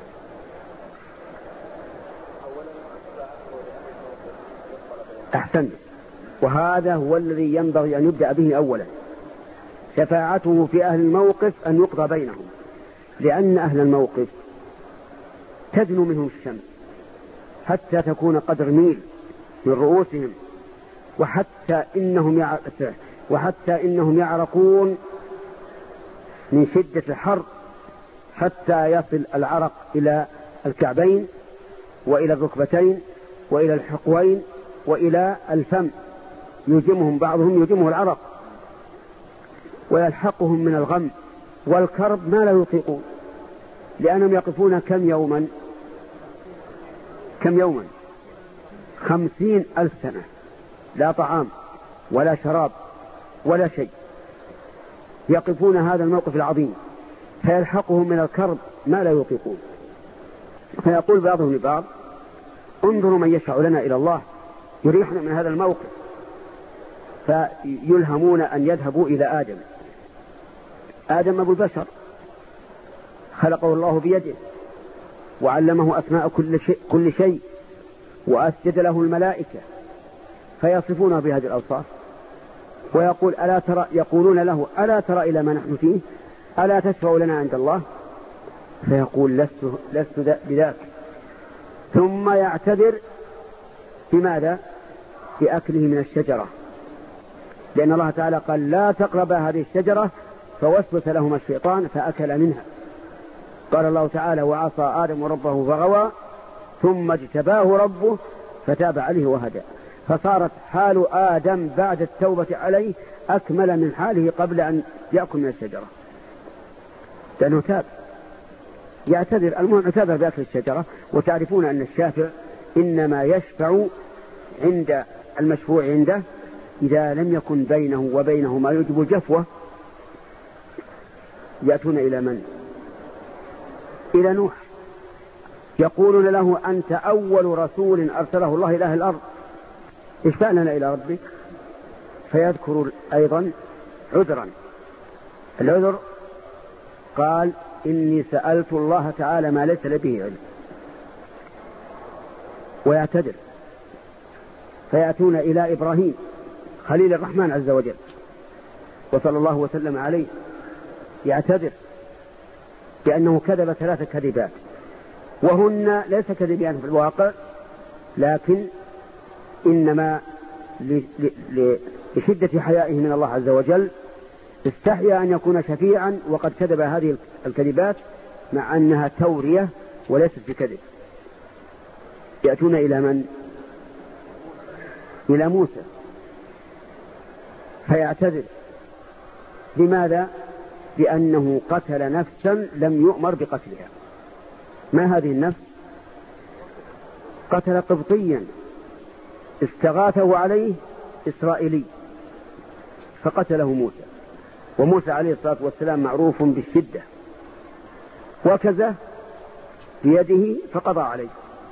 أحسن. وهذا هو الذي ينبغي أن يبدأ به أولا، شفاعته في أهل الموقف أن يقضى بينهم، لأن أهل الموقف تدنو منهم الشمس حتى تكون قدر ميل من رؤوسهم، وحتى إنهم وحتى إنهم يعرقون من شدة الحر حتى يصل العرق إلى الكعبين وإلى الركبتين وإلى الحقوين وإلى الفم، يجمهم بعضهم يجمه العرق ويلحقهم من الغم والكرب ما لا يطيقون، لأنهم يقفون كم يوما كم يوما خمسين ألف سنة، لا طعام ولا شراب ولا شيء، يقفون هذا الموقف العظيم فيلحقهم من الكرب ما لا يطيقون. فيقول بعضهم لبعض انظروا من يشفع لنا إلى الله يريحنا من هذا الموقف، فيلهمون أن يذهبوا إلى آدم. آدم أبو البشر خلقه الله بيده وعلمه أسماء كل شيء, كل شيء وأسجد له الملائكة فيصفونه بهذه الأوصاف، ويقول ألا ترى يقولون له ألا ترى إلى ما نحن فيه، ألا تشفع لنا عند الله؟ فيقول لست, لست بذاك، ثم يعتذر بماذا؟ بأكله من الشجرة، لأن الله تعالى قال لا تقرب هذه الشجرة، فوسوس لهما الشيطان فأكل منها. قال الله تعالى وعصى آدم ربه فغوى ثم اجتباه ربه فتاب عليه وهدى. فصارت حال آدم بعد التوبة عليه أكمل من حاله قبل أن يأكل من الشجرة، لأنه تاب. يعتذر، المهم اعتذر بأكل الشجرة. وتعرفون أن الشافع إنما يشفع عند المشفوع عنده إذا لم يكن بينه وبينه ما يجب الجفوة. يأتون إلى من؟ إلى نوح، يقولون له أنت أول رسول أرسله الله إلى أهل الأرض، اشفع لنا إلى ربك. فيذكر أيضا عذرا. العذر قال إني سألت الله تعالى ما ليس لي به علم، ويعتذر. فيأتون إلى إبراهيم خليل الرحمن عز وجل وصلى الله وسلم عليه، يعتذر بأنه كذب ثلاث كذبات، وهن ليس كذبان في الواقع، لكن إنما لشدة حيائه من الله عز وجل استحيا أن يكون شفيعا وقد كذب هذه الكذبات مع أنها تورية وليست بكذب. يأتون إلى من؟ إلى موسى فيعتذر. لماذا؟ لأنه قتل نفسا لم يؤمر بقتلها. ما هذه النفس؟ قتل قبطيا استغاثه عليه إسرائيلي فقتله موسى، وموسى عليه الصلاة والسلام معروف بالشدة، وكذا بيده فقضى عليه.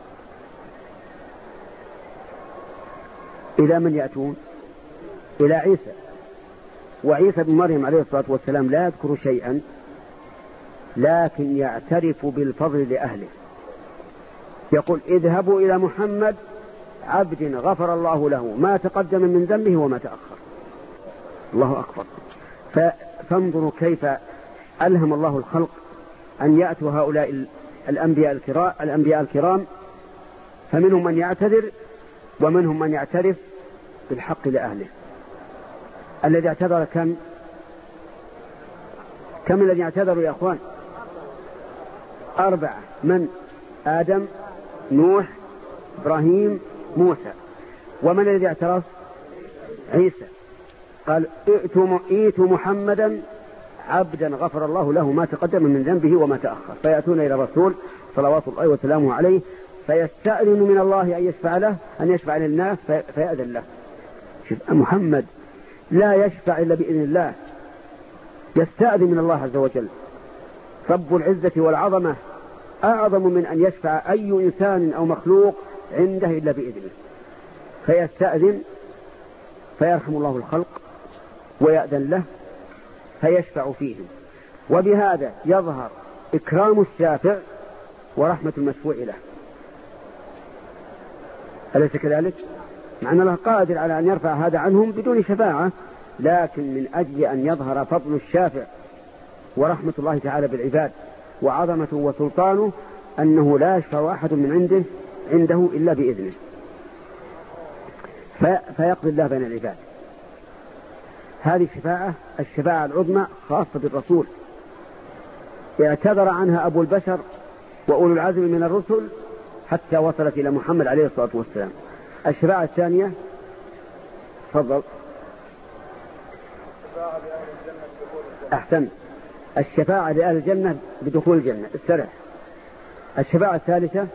إلى من يأتون؟ إلى عيسى. وعيسى بن مريم عليه الصلاة والسلام لا يذكر شيئا، لكن يعترف بالفضل لأهله. يقول اذهبوا إلى محمد عبد غفر الله له ما تقدم من ذنبه وما تأخر. الله أكبر. فانظروا كيف ألهم الله الخلق أن يأتوا هؤلاء الأنبياء الكرام, الأنبياء الكرام فمنهم من يعتذر ومنهم من يعترف بالحق لأهله. الذي اعتذر كم كم الذي اعتذروا يا أخوان؟ أربعة. من؟ آدم، نوح، إبراهيم، موسى. ومن الذي اعترف؟ عيسى. قال ائتوا محمدا عبدا غفر الله له ما تقدم من ذنبه وما تأخر. فيأتون إلى الرسول صلوات الله وسلامه عليه فيستأذن من الله أن يشفع له، أن يشفع للناس فيأذن له. شوف محمد لا يشفع إلا بإذن الله، يستأذن من الله عز وجل. رب العزة والعظمة أعظم من أن يشفع أي إنسان أو مخلوق عنده إلا بإذنه. فيستأذن فيرحم الله الخلق ويأذن له فيشفع فيهم، وبهذا يظهر إكرام الشافع ورحمة المشفوع له. أليس كذلك؟ مع أن الله قادر على أن يرفع هذا عنهم بدون شفاعة، لكن من أجل أن يظهر فضل الشافع ورحمة الله تعالى بالعباد وعظمته وسلطانه أنه لا يشفع أحد من عنده عنده إلا بإذنه، فيقضي الله بين العباد. هذه الشفاعة الشفاعة العظمى خاصة بالرسول، اعتذر عنها أبو البشر وأولو العزم من الرسل حتى وصلت إلى محمد عليه الصلاة والسلام. الشفاعة الثانية تفضل. أحسن. الشفاعة لأهل الجنة بدخول الجنة استرح. الشفاعة الثالثة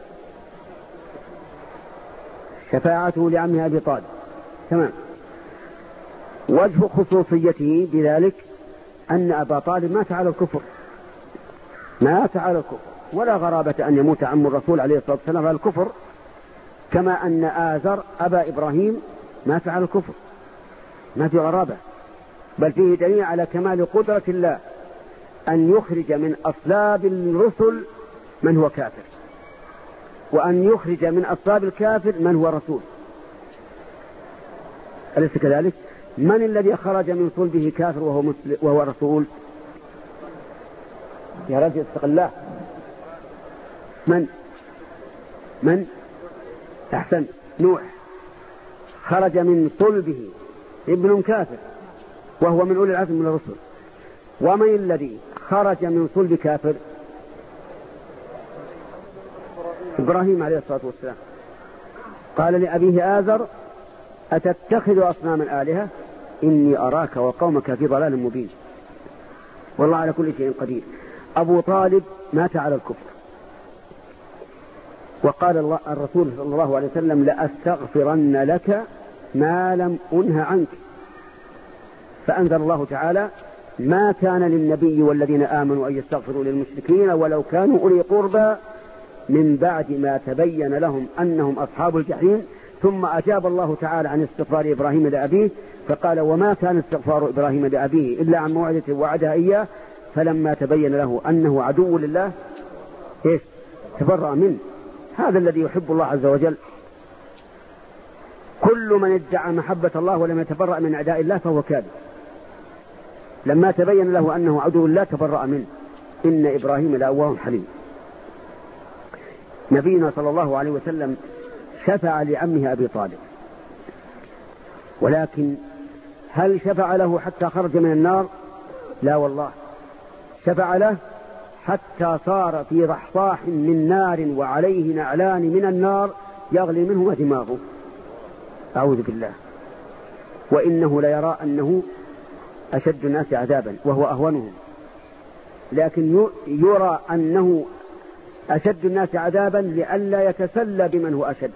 شفاعته لعمه أبي طالب. تمام. وجه خصوصيته بذلك أن أبا طالب مات على الكفر، مات على الكفر، ولا غرابة أن يموت عم الرسول عليه الصلاة والسلام على الكفر، كما أن آزر أبا إبراهيم مات على الكفر، ما في غرابة، بل فيه دليل على كمال قدرة الله أن يخرج من أصلاب الرسل من هو كافر، وأن يخرج من أصلاب الكافر من هو رسول. أليس كذلك؟ من الذي خرج من صلبه كافر وهو, مسلم وهو رسول؟ يا رجل استقلاه. من من أحسن نوح خرج من صلبه ابن كافر وهو من أولي العزم من الرسل. ومن الذي خرج من صلب كافر؟ إبراهيم عليه الصلاة والسلام. قال لأبيه آزر أتتخذ أصناما آلهة إني أراك وقومك في ضلال مبين. والله على كل شيء قدير. أبو طالب مات على الكفر، وقال الله الرسول صلى الله عليه وسلم لأستغفرن لك ما لم أنه عنك، فأنزل الله تعالى ما كان للنبي والذين آمنوا أن يستغفروا للمشركين ولو كانوا أولي قربى من بعد ما تبين لهم أنهم أصحاب الجحيم. ثم أجاب الله تعالى عن استغفار إبراهيم لأبيه فقال وما كان استغفار إبراهيم لأبيه إلا عن موعدة وعدها إياه فلما تبين له أنه عدو لله إيش تبرأ منه. هذا الذي يحب الله عز وجل. كل من ادعى محبة الله ولم يتبرأ من أعداء الله فهو كاذب. لما تبين له أنه عدو الله تبرأ منه. إن إبراهيم لأواه حليم. نبينا صلى الله عليه وسلم شفع لعمه أبي طالب، ولكن هل شفع له حتى خرج من النار؟ لا والله، شفع له حتى صار في ضحضاح من نار وعليه نعلان من النار يغلي منهما دماغه. أعوذ بالله. وإنه ليرى أنه أشد الناس عذابا وهو أهونهم، لكن يرى أنه أشد الناس عذابا لئلا يتسلى بمن هو أشد.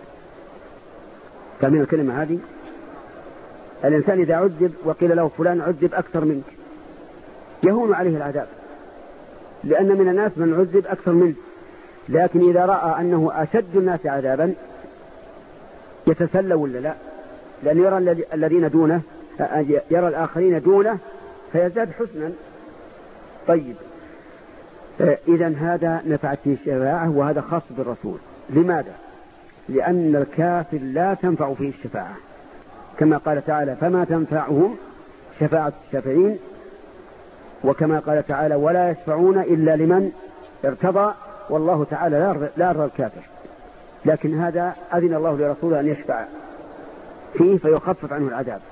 فمن الكلمة هذه الإنسان إذا عذب وقيل له فلان عذب أكثر منك يهون عليه العذاب، لأن من الناس من عذب أكثر منه، لكن إذا رأى أنه أشد الناس عذابا يتسلى ولا لا، لأن يرى الذين دونه يرى الآخرين دونه فيزداد حسنا. طيب إذن هذا نفعت فيه الشفاعة، وهذا خاص بالرسول. لماذا؟ لأن الكافر لا تنفع فيه الشفاعة، كما قال تعالى فما تنفعهم شفاعة الشافعين، وكما قال تعالى ولا يشفعون إلا لمن ارتضى، والله تعالى لا يرضى الكافر. لكن هذا أذن الله لرسوله أن يشفع فيه فيخفف عنه العذاب.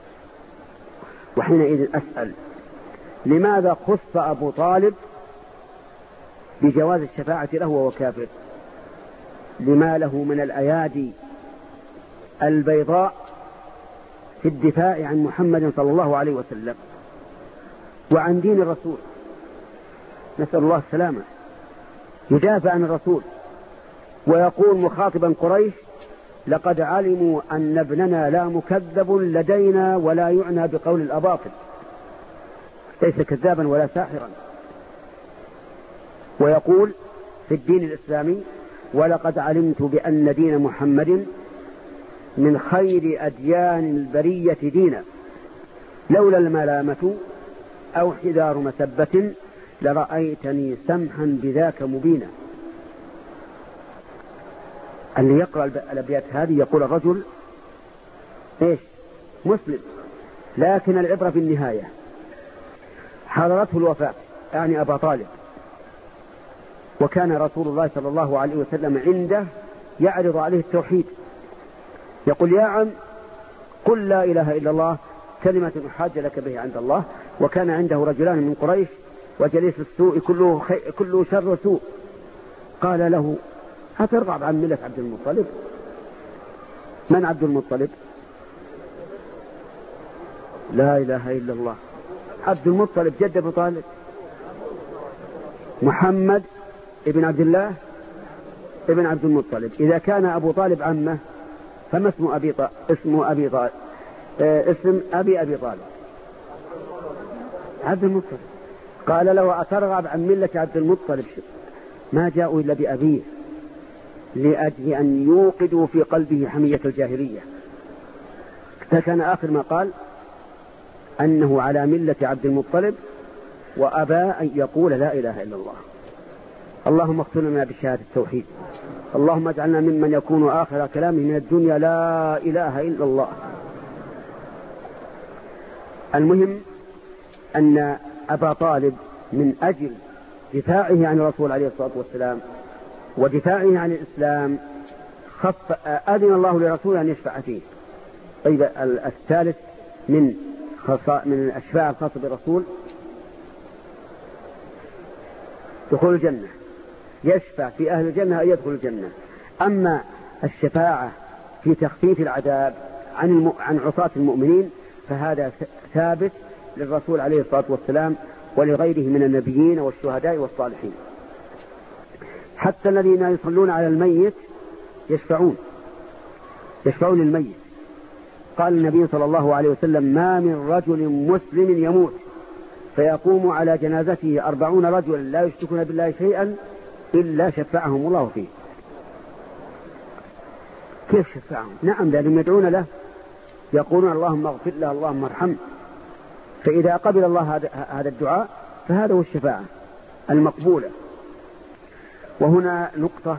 وحينئذ أسأل لماذا خص أبو طالب بجواز الشفاعة له وهو كافر؟ لما له من الأيادي البيضاء في الدفاع عن محمد صلى الله عليه وسلم وعن دين الرسول، نسأل الله السلامة. يدافع عن الرسول ويقول مخاطبا قريش لقد علموا أن ابننا لا مكذب لدينا ولا يعنى بقول الأباطل، ليس كذابا ولا ساحرا. ويقول في الدين الإسلامي ولقد علمت بأن دين محمد من خير أديان البرية دينا، لولا الملامة أو حذار مسبة لرأيتني سمحا بذاك مبينا. اللي يقرأ الأبيات هذه يقول الرجل إيش؟ مسلم، لكن العبرة في النهاية. حضرته الوفاة يعني أبا طالب، وكان رسول الله صلى الله عليه وسلم عنده يعرض عليه التوحيد، يقول يا عم قل لا إله إلا الله كلمة أحاج لك به عند الله. وكان عنده رجلان من قريش وجليس السوء كله, خي... كله شر وسوء، قال له أترغب عن ملة عبد المطلب؟ من عبد المطلب؟ لا إله إلا الله، عبد المطلب جد أبو طالب، محمد ابن عبد الله ابن عبد المطلب. إذا كان أبو طالب عمه فما اسم أبي طالب؟ اسمه أبي طالب، اه اسم أبي أبي طالب عبد المطلب. قال له أترغب عن ملة عبد المطلب؟ ما جاءوا إلا بأبيه لأجل أن يوقدوا في قلبه حمية الجاهلية. فكان آخر ما قال أنه على ملة عبد المطلب وأبى أن يقول لا إله إلا الله. اللهم اغفر لنا بشهادة التوحيد، اللهم اجعلنا ممن يكون آخر كلامه من الدنيا لا إله إلا الله. المهم أن أبا طالب من أجل دفاعه عن الرسول عليه الصلاة والسلام ودفاعه عن الإسلام خف أذن الله لرسوله أن يشفع فيه. طيب الثالث من من الأشفاع الخاصة بالرسول دخول الجنة، يشفع في أهل الجنة أن يدخل الجنة. أما الشفاعة في تخفيف العذاب عن الم... عن عصاة المؤمنين فهذا ثابت للرسول عليه الصلاة والسلام ولغيره من النبيين والشهداء والصالحين. حتى الذين يصلون على الميت يشفعون يشفعون للميت. قال النبي صلى الله عليه وسلم ما من رجل مسلم يموت فيقوم على جنازته أربعون رجلا لا يشركون بالله شيئا إلا شفعهم الله فيه. كيف شفعهم؟ نعم لأنهم يدعون له، يقولون اللهم اغفر له اللهم ارحمه. فإذا قبل الله هذا الدعاء فهذا هو الشفاعة المقبولة. وهنا نقطة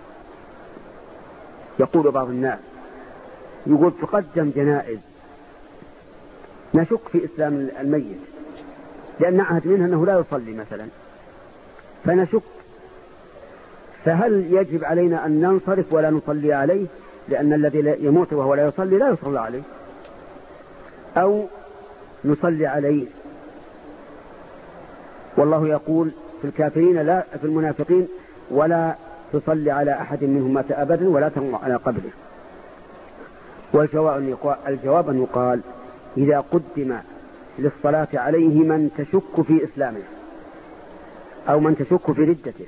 يقول بعض الناس، يقول تقدم جنائز نشك في إسلام الميت لأن نعهد منه أنه لا يصلي مثلا، فنشك، فهل يجب علينا أن ننصرف ولا نصلي عليه لأن الذي يموت وهو لا يصلي لا يصلى عليه، أو نصلي عليه؟ والله يقول في الكافرين لا في المنافقين ولا تصلي على أحد منهم مات أبدا ولا تقم على قبره. والجواب أن يقال إذا قدم للصلاة عليه من تشك في إسلامه أو من تشك في ردته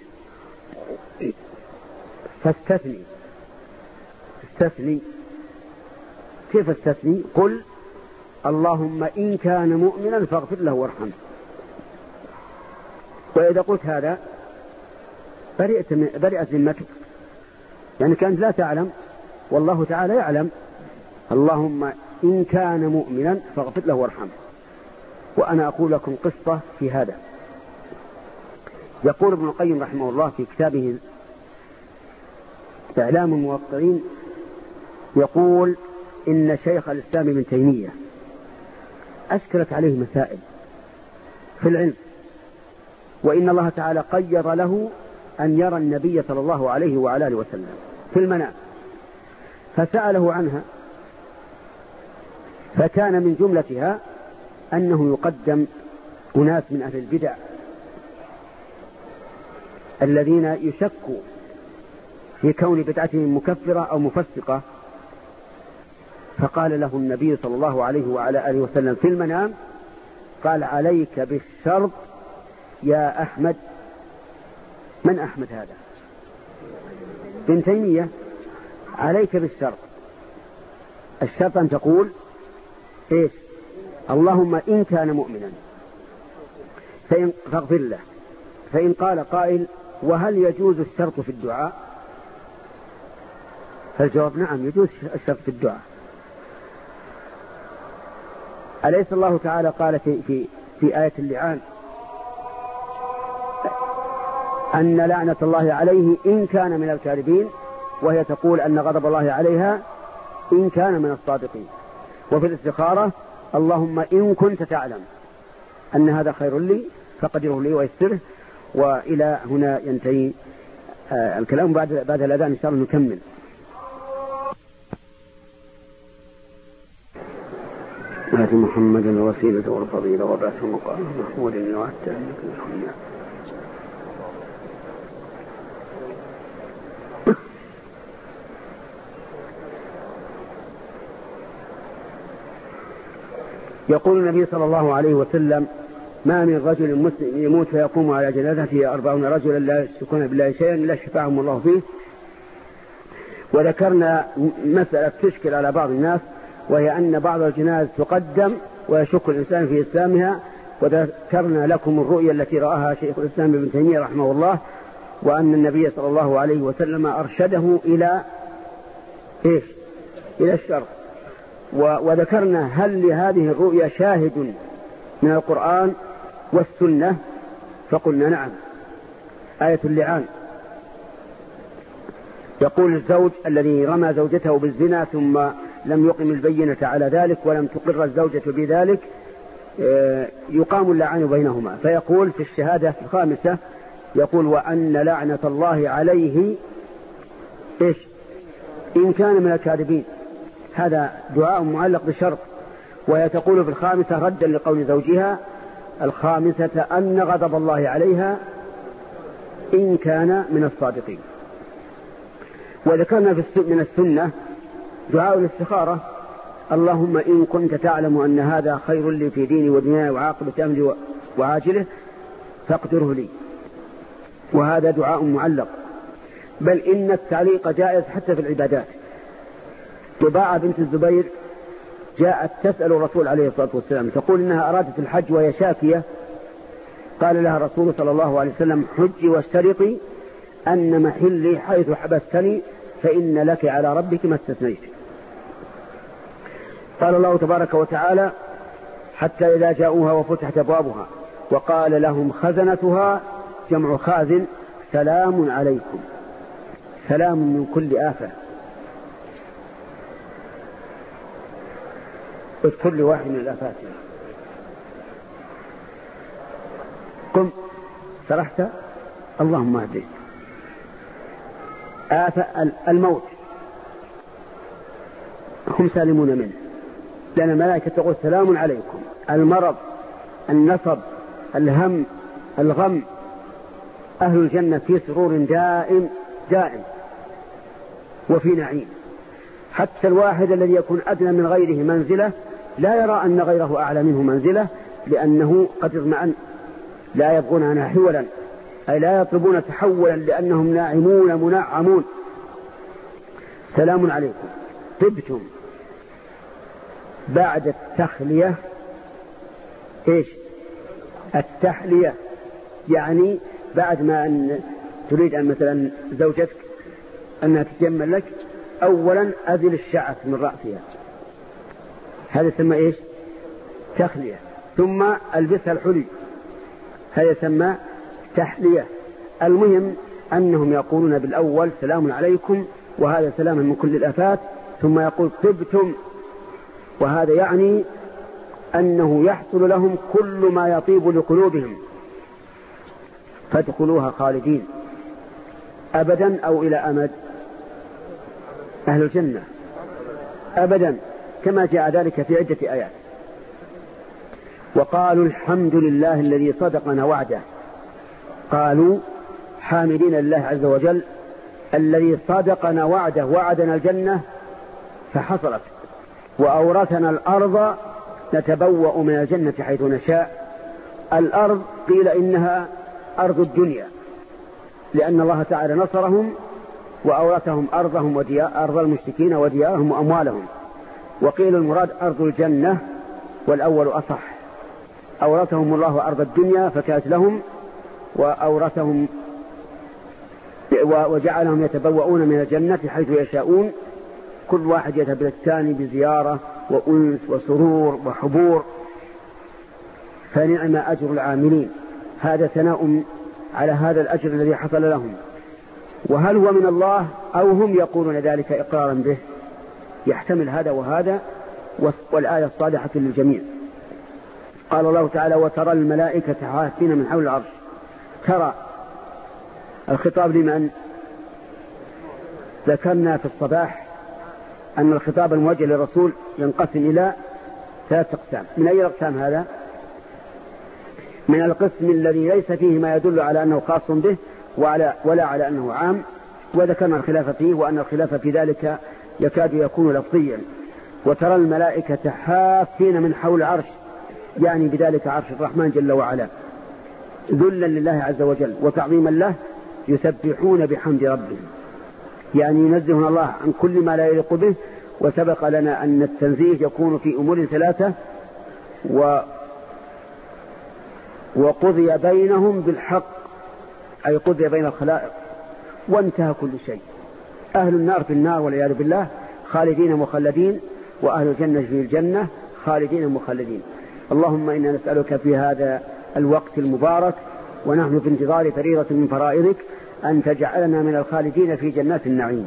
فاستثني استثني كيف استثني؟ قل اللهم إن كان مؤمنا فاغفر له وارحمه. وإذا قلت هذا برئت برئت ذمتك، يعني كانت لا تعلم والله تعالى يعلم. اللهم إن كان مؤمنا فاغفر له وارحمه. وأنا أقول لكم قصة في هذا. يقول ابن القيم رحمه الله في كتابه إعلام الموقعين، يقول إن شيخ الإسلام ابن تيمية أشكلت عليه مسائل في العلم، وإن الله تعالى قيض له أن يرى النبي صلى الله عليه وعلى آله وسلم في المنام، فسأله عنها، فكان من جملتها أنه يقدم أناس من أهل البدع الذين يشكوا في كون بدعتهم مكفرة أو مفسقة. فقال له النبي صلى الله عليه وعلى آله وسلم في المنام، قال عليك بالشرط يا أحمد. من أحمد هذا؟ ابن تيمية. عليك بالشرط، الشرط أن تقول إيش؟ اللهم إن كان مؤمنا فاغفر له. فإن قال قائل وهل يجوز الشرط في الدعاء؟ فالجواب نعم يجوز الشرط في الدعاء. أليس الله تعالى قال في, في, في آية اللعان أن لعنة الله عليه إن كان من الكاذبين، وهي تقول أن غضب الله عليها إن كان من الصادقين. وفي الاستخارة اللهم إن كنت تعلم أن هذا خير لي فقدره لي ويسره. وإلى هنا ينتهي آه الكلام. بعد بعد الأذان إن شاء الله نكمل. آت محمد الوسيلة والفضيلة وبعثه مقام محمود وعدته. يقول النبي صلى الله عليه وسلم: ما من رجل مسلم يموت فيقوم على جنازته أربعون رجلا لا يشركون بالله شيئا إلا شفعهم الله فيه. وذكرنا مسألة تشكل على بعض الناس، وهي أن بعض الجنائز تقدم ويشك الإنسان في إسلامها. وذكرنا لكم الرؤيا التي رآها شيخ الإسلام ابن تيمية رحمه الله، وأن النبي صلى الله عليه وسلم أرشده إلى إيش؟ إلى الشر. وذكرنا هل لهذه الرؤيا شاهد من القرآن والسنة؟ فقلنا نعم. آية اللعان يقول الزوج الذي رمى زوجته بالزنا ثم لم يقم البينة على ذلك ولم تقر الزوجة بذلك يقام اللعان بينهما. فيقول في الشهادة الخامسة يقول: وأن لعنة الله عليه إيش؟ إن كان من الكاذبين. هذا دعاء معلق بشرط. وهي تقول في الخامسة ردا لقول زوجها الخامسة أن غضب الله عليها إن كان من الصادقين. وذكرنا في من السنة دعاء الاستخارة: اللهم إن كنت تعلم أن هذا خير لي في ديني ودنياي وعاقبة أمري وعاجله فاقدره لي. وهذا دعاء معلق، بل إن التعليق جائز حتى في العبادات. طباعة بنت الزبير جاءت تسأل الرسول عليه الصلاة والسلام تقول إنها أرادت الحج وهي شاكية. قال لها الرسول صلى الله عليه وسلم: حجي واشترطي أن محلي حيث حبستني فإن لك على ربك ما استثنيت. قال الله تبارك وتعالى: حتى إذا جاءوها وفتحت أبوابها وقال لهم خزنتها جمع خازن سلام عليكم. سلام من كل آفة. اذكر لي واحد من الآفات. قم سرحت اللهم اهدي. آفة الموت هم سالمون منه، لأن الملائكة تقول سلام عليكم. المرض، النصب، الهم، الغم، أهل الجنة في سرور دائم دائم وفي نعيم. حتى الواحد الذي يكون أدنى من غيره منزلة لا يرى أن غيره أعلى منه منزلة، لأنه قد اطمأن، لا يبغون عنها حولا، أي لا يطلبون تحولا، لأنهم ناعمون منعمون. سلام عليكم طبتم. بعد التخلية إيش؟ التحلية، يعني بعد ما أن تريد أن مثلا زوجتك أنها تجمل لك، أولا أزل الشعث من رأسها، هذا يسمى إيش؟ تخلية. ثم ألبسها الحلي، هذا يسمى تحلية. المهم أنهم يقولون بالأول سلام عليكم، وهذا سلام من كل الآفات، ثم يقول طبتم، وهذا يعني أنه يحصل لهم كل ما يطيب لقلوبهم، فادخلوها خالدين أبدا أو إلى أمد. أهل الجنة أبدا، كما جاء ذلك في عدة آيات. وقالوا الحمد لله الذي صدقنا وعده. قالوا حامدين الله عز وجل الذي صدقنا وعده، وعدنا الجنة فحصلت، وأورثنا الأرض نتبوأ من الجنة حيث نشاء. الأرض قيل إنها أرض الدنيا، لأن الله تعالى نصرهم وأورثهم أرضهم وديار أرض المشركين وديارهم وأموالهم. وقيل المراد أرض الجنة، والأول أصح. أورثهم الله أرض الدنيا فكانت لهم، وأورثهم وجعلهم يتبوؤون من الجنة حيث يشاءون، كل واحد يذهب الثاني بزيارة وأنس وسرور وحبور، فنعم أجر العاملين. هذا ثناء على هذا الأجر الذي حصل لهم. وهل هو من الله أو هم يقولون ذلك إقرارا به؟ يحتمل هذا وهذا، والآية الصالحة للجميع. قال الله تعالى: وترى الملائكة حافين من حول العرش. ترى الخطاب لمن؟ ذكرنا في الصباح أن الخطاب الموجه للرسول ينقسم إلى ثلاث أقسام. من أي أقسام هذا؟ من القسم الذي ليس فيه ما يدل على أنه خاص به وعلى ولا على أنه عام، وذكرنا الخلاف فيه، وأن الخلاف في ذلك يكاد يكون لفظيا. وترى الملائكة حافين من حول العرش، يعني بذلك عرش الرحمن جل وعلا، ذلا لله عز وجل وتعظيما له، يسبحون بحمد ربهم، يعني ينزهون الله عن كل ما لا يليق به. وسبق لنا أن التنزيه يكون في أمور ثلاثة: و وقضي بينهم بالحق، أي قضي بين الخلائق وانتهى كل شيء. أهل النار في النار والعياذ بالله خالدين مخلدين، وأهل الجنة في الجنة خالدين مخلدين. اللهم إنا نسألك في هذا الوقت المبارك ونحن في انتظار فريضة من فرائضك أن تجعلنا من الخالدين في جنات النعيم.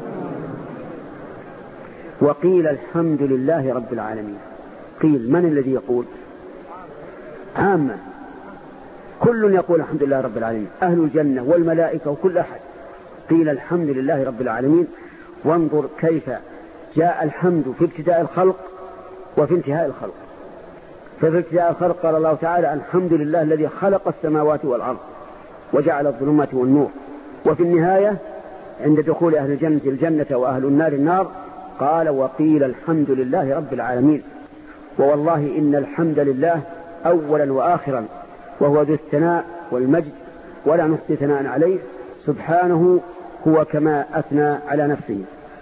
وقيل الحمد لله رب العالمين. قيل، من الذي يقول؟ عامة، كل يقول الحمد لله رب العالمين، أهل الجنة والملائكة وكل أحد. قيل الحمد لله رب العالمين. وانظر كيف جاء الحمد في ابتداء الخلق وفي انتهاء الخلق. ففي ابتداء الخلق قال الله تعالى: الحمد لله الذي خلق السماوات والأرض وجعل الظلمات والنور. وفي النهاية عند دخول أهل الجنة الجنة وأهل النار النار قال: وقيل الحمد لله رب العالمين. ووالله إن الحمد لله أولا وآخرا، وهو ذو الثناء والمجد ولا نحصي ثناء عليه، سبحانه هو كما أثنى على نفسه.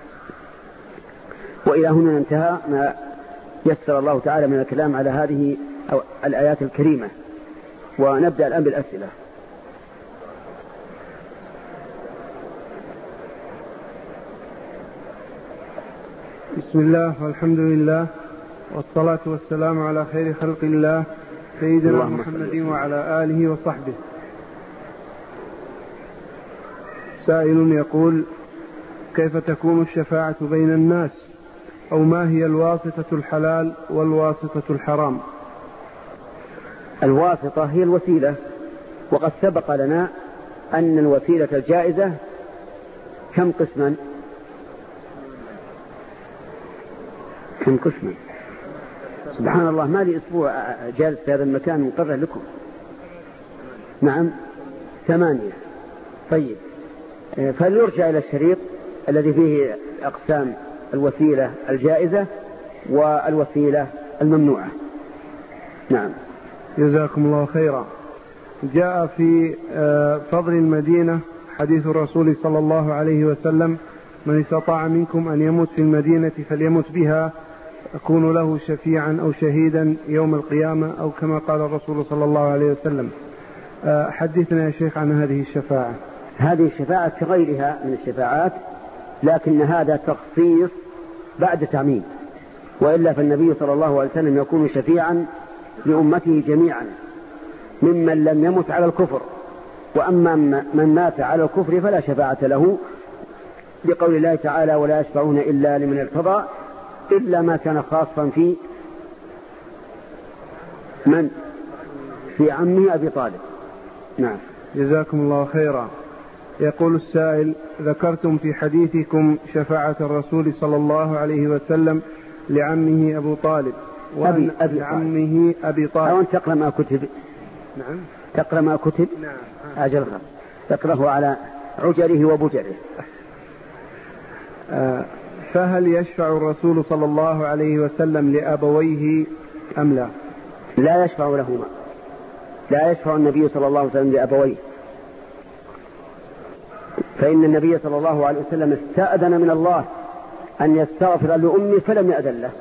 وإلى هنا انتهى ما يسر الله تعالى من الكلام على هذه الآيات الكريمة، ونبدأ الآن بالأسئلة. بسم الله والحمد لله والصلاة والسلام على خير خلق الله سيدنا محمد وعلى آله وصحبه. سائل يقول: كيف تكون الشفاعة بين الناس، أو ما هي الواسطة الحلال والواسطة الحرام؟ الواسطة هي الوسيلة، وقد سبق لنا أن الوسيلة الجائزة كم قسما؟ كم قسما؟ سبحان الله، ما لي أسبوع جالس في هذا المكان مقرر لكم. نعم، ثمانية. طيب، فليرجع إلى الشريط الذي فيه أقسام الوسيلة الجائزة والوسيلة الممنوعة. نعم، جزاكم الله خيرا. جاء في فضل المدينة حديث الرسول صلى الله عليه وسلم: من استطاع منكم أن يموت في المدينة فليمت بها أكون له شفيعا أو شهيدا يوم القيامة، أو كما قال الرسول صلى الله عليه وسلم. حدثنا يا شيخ عن هذه الشفاعة. هذه الشفاعة كغيرها من الشفاعات، لكن هذا تخصيص بعد تعميم، وإلا فالنبي صلى الله عليه وسلم يكون شفيعا لأمته جميعا ممن لم يمت على الكفر، وأما من مات على الكفر فلا شفاعة له، لقول الله تعالى: ولا يشفعون إلا لمن ارتضى، إلا ما كان خاصا في من في عمه أبي طالب. نعم، جزاكم الله خيرا. يقول السائل: ذكرتم في حديثكم شفاعة الرسول صلى الله عليه وسلم لعمه أبو طالب أبي أبي لعمه أبي طالب. أو أن تقرأ ما كتب. نعم، تقرأ ما كتب. نعم، أجل خير، تقرأه على عجره وبجره. آه فهل يشفع الرسول صلى الله عليه وسلم لأبويه أم لا؟ لا يشفع لهما، لا يشفع النبي صلى الله عليه وسلم لأبويه، فإن النبي صلى الله عليه وسلم استأذن من الله أن يستغفر لأمه فلم يأذن له،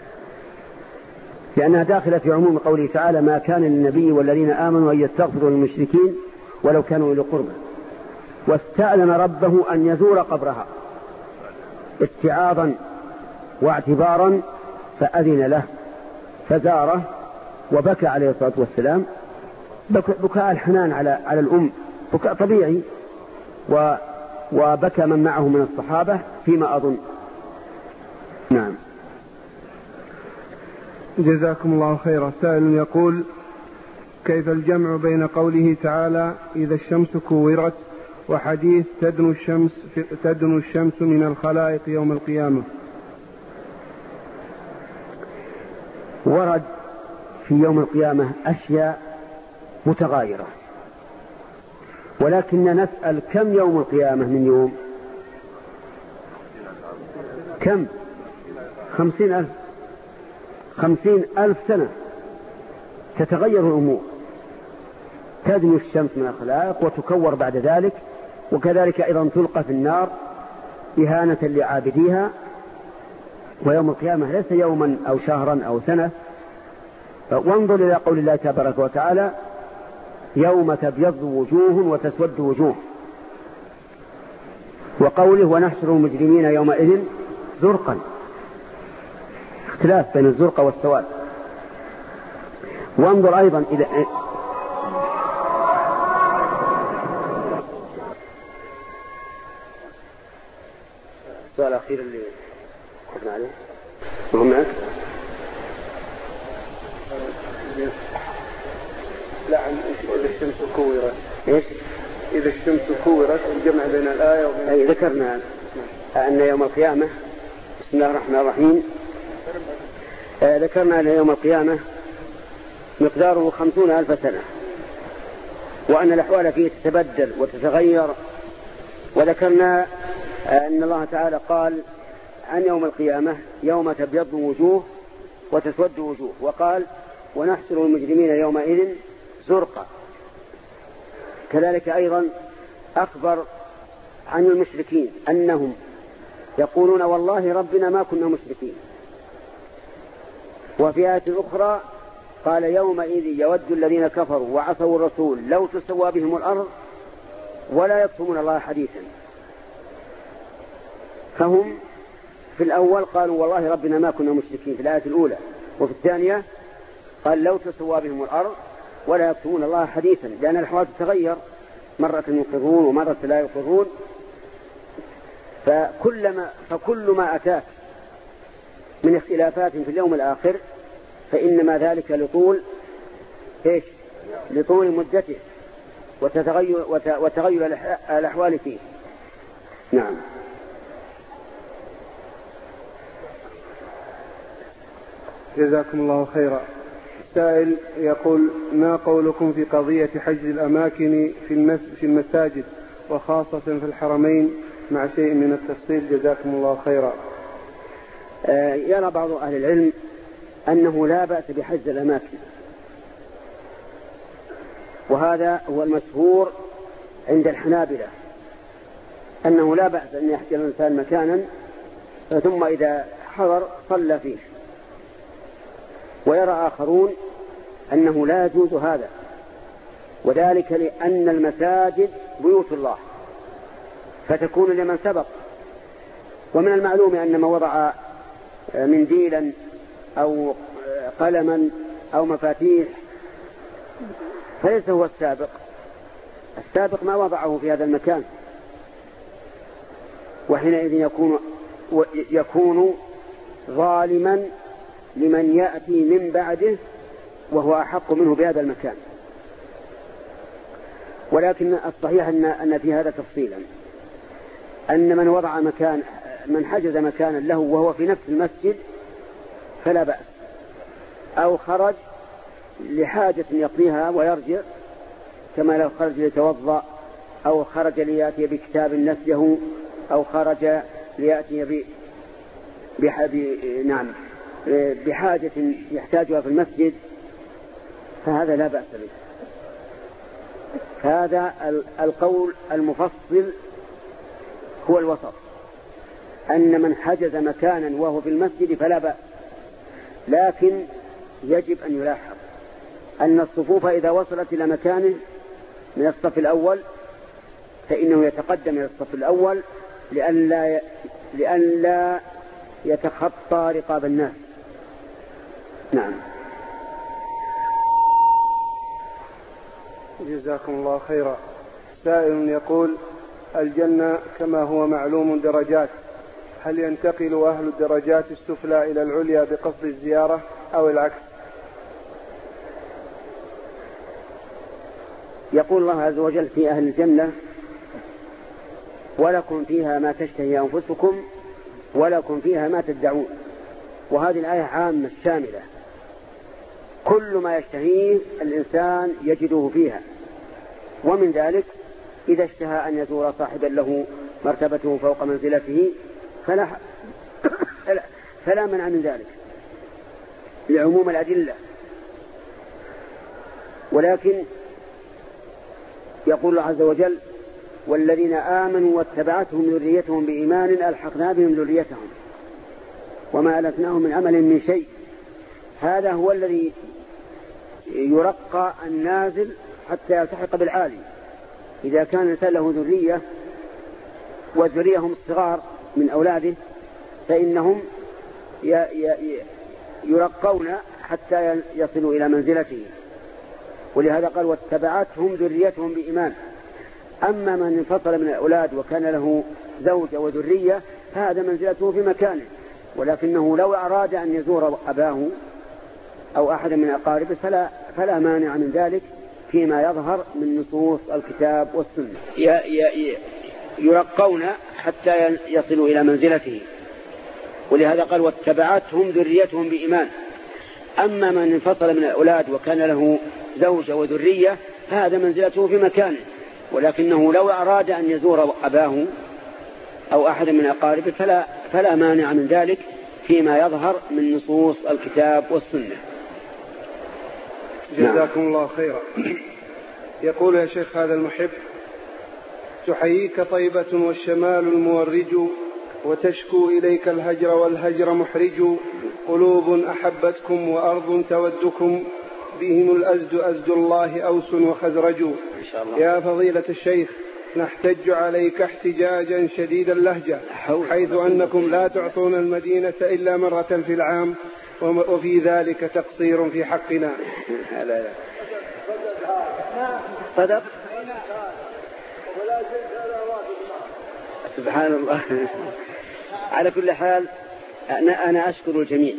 لأنها داخلة في عموم قوله تعالى: ما كان للنبي والذين آمنوا أن يستغفروا للمشركين ولو كانوا إلى قربى. واستأذن ربه أن يزور قبرها اتعاظا واعتبارا، فأذن له فزاره وبكى عليه الصلاة والسلام بكاء الحنان على على الأم، بكاء طبيعي، وبكى من معه من الصحابة فيما أظن. نعم. جزاكم الله خيرا. سائل يقول: كيف الجمع بين قوله تعالى إذا الشمس كورت وحديث تدنو الشمس, تدنو الشمس من الخلائق يوم القيامة؟ ورد في يوم القيامة أشياء متغايرة، ولكن نسأل كم يوم القيامة من يوم؟ كم؟ خمسين ألف خمسين ألف سنة تتغير الأمور، تدنو الشمس من الخلائق وتكور بعد ذلك، وكذلك أيضا تلقى في النار إهانة لعابديها. ويوم القيامة ليس يوما أو شهرا أو سنة. وانظر إلى قول الله تبارك وتعالى: يوم تبيض وجوه وتسود وجوه، وقوله: ونحشر المجرمين يومئذ زرقا، اختلاف بين الزرق والسواد. وانظر أيضا إلى السؤال الأخير اللي قلنا عليه وهم معك. لا، إذا الشمس كورت. إيش؟ إذا الشمس كورت، الجمع بين الآية وبين أي ذكرنا أن يوم القيامة، بسم الله الرحمن الرحيم، آه ذكرنا أن يوم القيامة مقداره خمسون ألف سنة، وأن الأحوال فيه تتبدل وتتغير. وذكرنا أن الله تعالى قال عن يوم القيامة: يوم تبيض وجوه وتسود وجوه، وقال: ونحشر المجرمين يومئذ زرقا. كذلك أيضا أخبر عن المشركين أنهم يقولون: والله ربنا ما كنا مشركين. وفي آية أخرى قال: يومئذ يود الذين كفروا وعصوا الرسول لو تسوى بهم الأرض ولا يكتمون الله حديثا. فهم في الأول قالوا: والله ربنا ما كنا مشركين في الآية الأولى، وفي الثانية قال: لو تسوى بهم الأرض ولا يكتمون الله حديثا، لأن الأحوال تتغير، مرة يقرون ومرة لا يقرون. فكلما فكل ما أتاك من اختلافات في اليوم الآخر فإنما ذلك لطول إيش؟ لطول مدته وتتغير وتغير الأحوال فيه. نعم. جزاكم الله خيرا. السائل يقول: ما قولكم في قضية حجز الأماكن في المساجد وخاصة في الحرمين مع شيء من التفصيل؟ جزاكم الله خيرا. يرى بعض أهل العلم أنه لا بأس بحجز الأماكن، وهذا هو المشهور عند الحنابلة، أنه لا بأس أن يحجز الإنسان مكانا ثم إذا حضر صلى فيه. ويرى آخرون أنه لا يجوز هذا، وذلك لأن المساجد بيوت الله فتكون لمن سبق. ومن المعلوم أن ما وضع منديلا أو قلما أو مفاتيح فليس هو السابق، السابق ما وضعه في هذا المكان، وحينئذ يكون يكون ظالما لمن يأتي من بعده وهو أحق منه بهذا المكان. ولكن الصحيح أن أن في هذا تفصيلا، أن من وضع مكان من حجز مكانا له وهو في نفس المسجد فلا بأس، أو خرج لحاجة يقضيها ويرجع، كما لو خرج ليتوضأ أو خرج ليأتي بكتاب نسيه أو خرج ليأتي ب... بحب... نعم بحاجة يحتاجها في المسجد، فهذا لا بأس به. هذا القول المفصل هو الوسط، أن من حجز مكانا وهو في المسجد فلا بأس، لكن يجب أن يلاحظ أن الصفوف إذا وصلت إلى مكانه من الصف الأول فإنه يتقدم إلى الصف الأول لأن لا لأن لا يتخطى رقاب الناس. نعم. جزاكم الله خيرا. سائل يقول: الجنة كما هو معلوم درجات، هل ينتقل أهل الدرجات السفلى إلى العليا بقصد الزيارة أو العكس؟ يقول الله عز وجل في أهل الجنة: ولكم فيها ما تشتهي أنفسكم ولكم فيها ما تدعون. وهذه الآية عامة شاملة، كل ما يشتهيه الإنسان يجده فيها، ومن ذلك إذا اشتهى أن يزور صاحبا له مرتبته فوق منزلته فلا, فلا منع من ذلك لعموم الأدلة. ولكن يقول الله عز وجل: والذين آمنوا واتبعتهم ذريتهم بإيمان ألحقنا بهم ذريتهم وما ألتناهم من عمل من شيء. هذا هو الذي يرقى النازل حتى يلتحق بالعالي. إذا كان الإنسان له ذرية والذرية هم الصغار من أولاده فإنهم يرقون حتى يصلوا إلى منزلته، ولهذا قال: واتبعتهم ذريتهم بإيمان. أما من انفصل من الأولاد وكان له زوجة وذرية هذا منزلته في مكانه، ولكنه لو أراد أن يزور أباه أو أحد من أقاربه فلا, فلا مانع من ذلك فيما يظهر من نصوص الكتاب والسنة. يرقون حتى يصلوا إلى منزلته، ولهذا قال: واتبعتهم ذريتهم بإيمان. أما من انفصل من الأولاد وكان له زوجة وذرية هذا منزلته في مكانه، ولكنه لو أراد أن يزور أباه أو أحد من أقاربه فلا, فلا مانع من ذلك فيما يظهر من نصوص الكتاب والسنة. جزاكم الله خيرا. يقول: يا شيخ هذا المحب: تحييك طيبة والشمال المورج وتشكو إليك الهجر والهجر محرج، قلوب أحبتكم وأرض تودكم بهم الأزد أزد الله أوس وخزرج. يا فضيلة الشيخ نحتج عليك احتجاجا شديد اللهجة، حيث أنكم لا تعطون المدينة إلا مرة في العام، وفي ذلك تقصير في حقنا. صدق. سبحان الله. على كل حال أنا, أنا أشكر الجميع،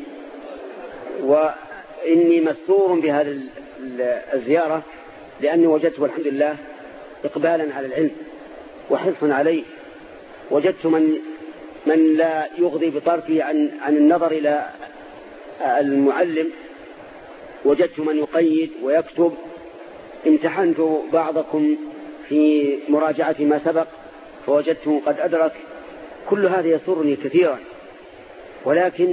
وإني مسرور بهذه الزيارة لأني وجدت والحمد لله إقبالا على العلم وحرصا عليه. وجدت من, من لا يغضي بطرفه عن, عن النظر إلى المعلم، وجدت من يقيد ويكتب. امتحنت بعضكم في مراجعة ما سبق فوجدته قد أدرك. كل هذا يسرني كثيرا، ولكن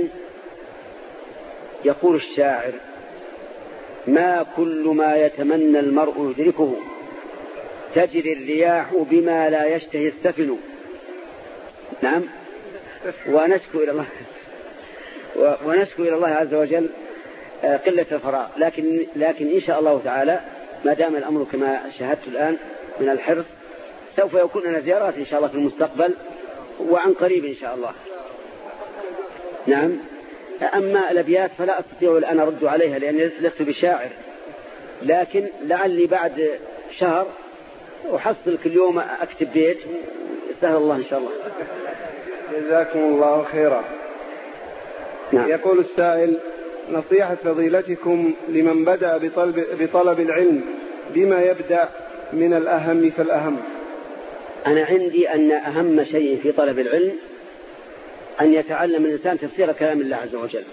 يقول الشاعر: ما كل ما يتمنى المرء يدركه، تجري الرياح بما لا يشتهي السفن. نعم. ونشكو إلى الله ونشكو إلى الله عز وجل قلة الفراغ، لكن لكن إن شاء الله تعالى ما دام الأمر كما شاهدت الآن من الحرص سوف يكون لنا زيارات إن شاء الله في المستقبل وعن قريب إن شاء الله. نعم. أما الأبيات فلا أستطيع الآن أرد عليها لأني لست بشاعر، لكن لعلي بعد شهر أحصل كل يوم أكتب بيت، سهل الله إن شاء الله. جزاكم الله خيرا. نعم. يقول السائل: نصيحة فضيلتكم لمن بدأ بطلب, بطلب العلم بما يبدأ من الأهم فالأهم. أنا عندي أن أهم شيء في طلب العلم أن يتعلم الإنسان تفسير كلام الله عز وجل،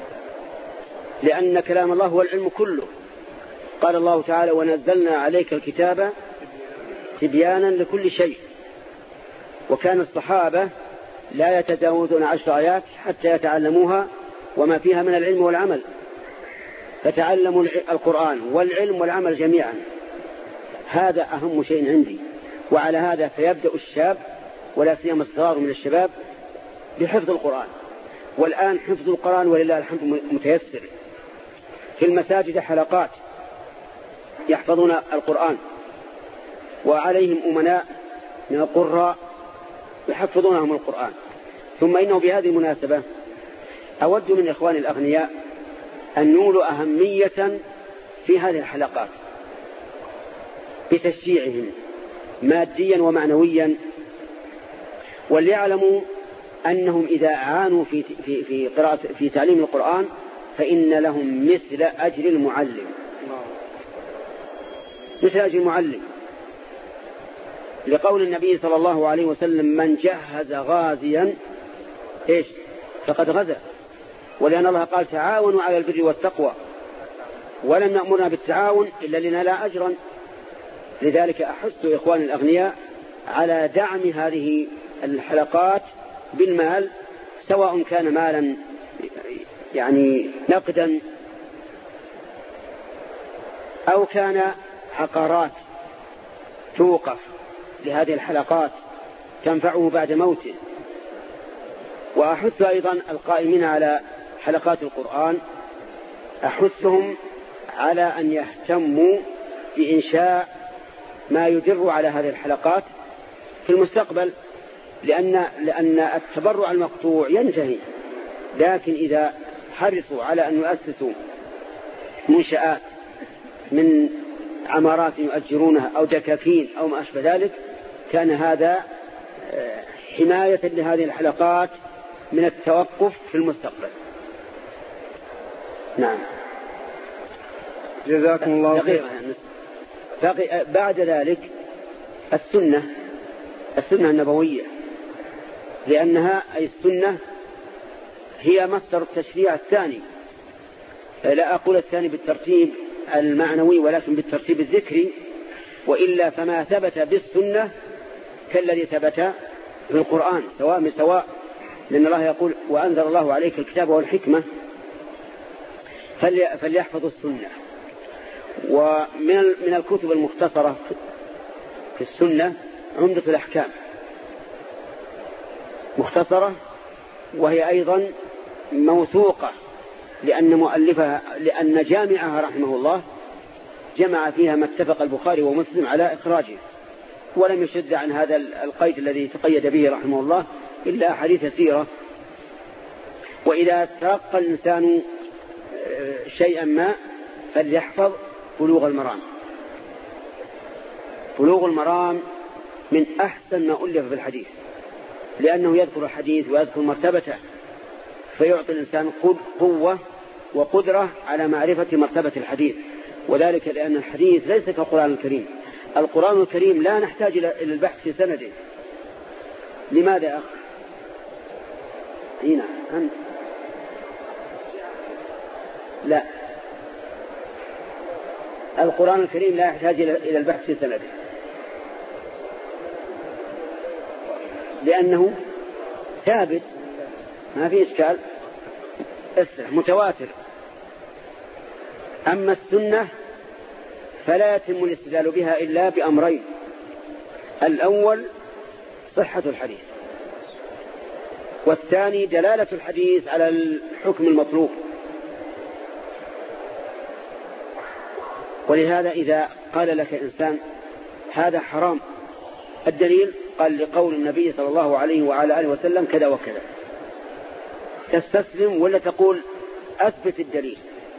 لأن كلام الله هو العلم كله. قال الله تعالى: ونزلنا عليك الكتاب تبيانا لكل شيء. وكان الصحابة لا يتجاوزون عشر آيات حتى يتعلموها وما فيها من العلم والعمل، فتعلموا القرآن والعلم والعمل جميعا. هذا أهم شيء عندي. وعلى هذا فيبدأ الشاب ولا سيما الصغار من الشباب بحفظ القرآن. والآن حفظ القرآن ولله الحمد متيسر. في المساجد حلقات يحفظون القرآن، وعليهم أمناء من القراء يحفظونهم القرآن. ثم إنه بهذه المناسبة أود من إخواني الأغنياء أن نولوا أهمية في هذه الحلقات بتشجيعهم ماديا ومعنويا، وليعلموا أنهم إذا أعانوا في في في قراءة في تعليم القرآن فإن لهم مثل أجر المعلم، مثل أجر المعلم، لقول النبي صلى الله عليه وسلم: من جهز غازيا إيش فقد غزا. ولأن الله قال: تعاونوا على البر والتقوى، ولم يأمرنا بالتعاون إلا لنا لا أجرا. لذلك أحث إخواني الأغنياء على دعم هذه الحلقات بالمال، سواء كان مالا يعني نقدا أو كان عقارات توقف لهذه الحلقات تنفعه بعد موته. وأحث أيضا القائمين على حلقات القرآن، أحثهم على أن يهتموا بإنشاء ما يدر على هذه الحلقات في المستقبل، لأن, لأن التبرع المقطوع ينتهي، لكن إذا حرصوا على أن يؤسسوا منشآت من عمارات يؤجرونها أو دكاكين أو ما أشبه ذلك، كان هذا حماية لهذه الحلقات من التوقف في المستقبل. نعم. جزاكم الله خير. بعد ذلك السنة السنة النبوية، لأنها أي السنة هي مصدر التشريع الثاني، لا أقول الثاني بالترتيب المعنوي ولكن بالترتيب الذكري، وإلا فما ثبت بالسنة كالذي ثبت بالقرآن سواء من سواء، لأن الله يقول: وأنزل الله عليك الكتاب والحكمة فليحفظوا السنة. ومن من الكتب المختصرة في السنة عمدة الأحكام، مختصرة وهي أيضا موثوقة، لأن مؤلفها لأن جامعها رحمه الله جمع فيها ما اتفق البخاري ومسلم على إخراجه، ولم يشد عن هذا القيد الذي تقيد به رحمه الله إلا أحاديث سيرة. وإذا تلقى الإنسان شيئا ما فليحفظ بلوغ المرام. بلوغ المرام من أحسن ما ألف في الحديث، لأنه يذكر الحديث ويذكر مرتبته، فيعطي الإنسان قوة وقدرة على معرفة مرتبة الحديث. وذلك لأن الحديث ليس كالقرآن الكريم. القرآن الكريم لا نحتاج إلى البحث في سنده. لماذا يا أخ؟ هنا أنت لا، القرآن الكريم لا يحتاج إلى البحث في سنده، لأنه ثابت ما في إشكال، متواتر. أما السنة فلا يتم الاستدلال بها إلا بأمرين: الأول صحة الحديث، والثاني دلالة الحديث على الحكم المطلوب. ولهذا إذا قال لك إنسان هذا حرام، الدليل قال لقول النبي صلى الله عليه وعلى آله وسلم كذا وكذا، تستسلم ولا تقول أثبت الدليل؟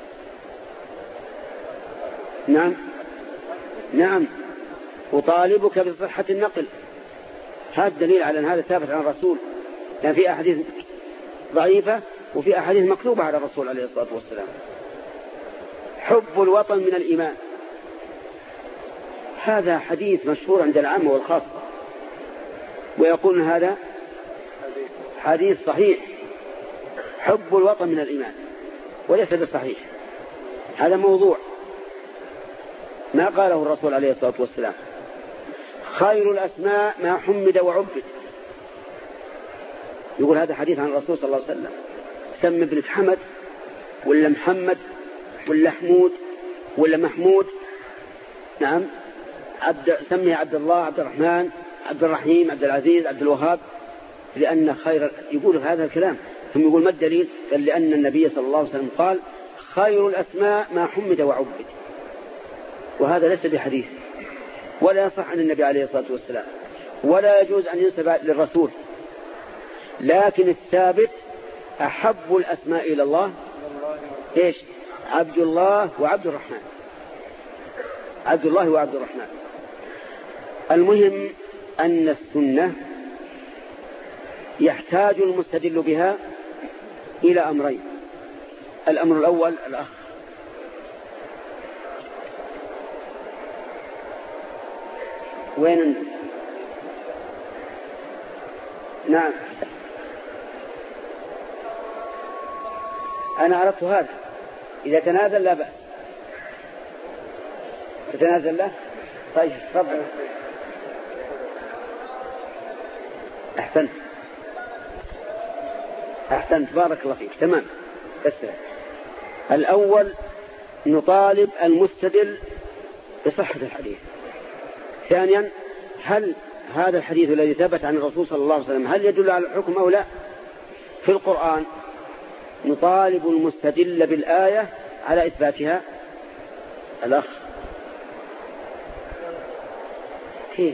نعم نعم أطالبك بصحة النقل، هذا الدليل على أن هذا ثابت عن الرسول، لأن في أحاديث ضعيفة وفي أحاديث مكتوبة على الرسول عليه الصلاة والسلام. حب الوطن من الإيمان، هذا حديث مشهور عند العامة والخاصة، ويقول هذا حديث صحيح. حب الوطن من الإيمان وليس بالصحيح، هذا موضوع ما قاله الرسول عليه الصلاة والسلام. خير الأسماء ما حمد وعبد، يقول هذا حديث عن الرسول صلى الله عليه وسلم. سمي ابنك حمد ولا محمد ولا حمود ولا محمود، نعم، عبد سمي عبد الله، عبد الرحمن، عبد الرحيم، عبد العزيز، عبد الوهاب، لأن خير. يقول هذا الكلام ثم يقول ما الدليل؟ قال لأن النبي صلى الله عليه وسلم قال خير الأسماء ما حمد وعبد، وهذا ليس بحديث ولا يصح عن النبي عليه الصلاة والسلام. ولا يجوز أن ينسب للرسول، لكن الثابت أحب الأسماء إلى الله إيش؟ عبد الله وعبد الرحمن، عبد الله وعبد الرحمن. المهم أن السنة يحتاج المستدل بها إلى أمرين. الأمر الأول الأخ وين انت؟ نعم أنا عرفت هذا. إذا تنازل لا بأس، تتنازل له. طيب تفضل. أحسنت أحسنت بارك الله فيك. تمام. بس الأول نطالب المستدل بصحة الحديث. ثانيا هل هذا الحديث الذي ثبت عن الرسول صلى الله عليه وسلم هل يدل على الحكم أو لا؟ في القرآن نطالب المستدل بالآية على إثباتها. الأخ كيف؟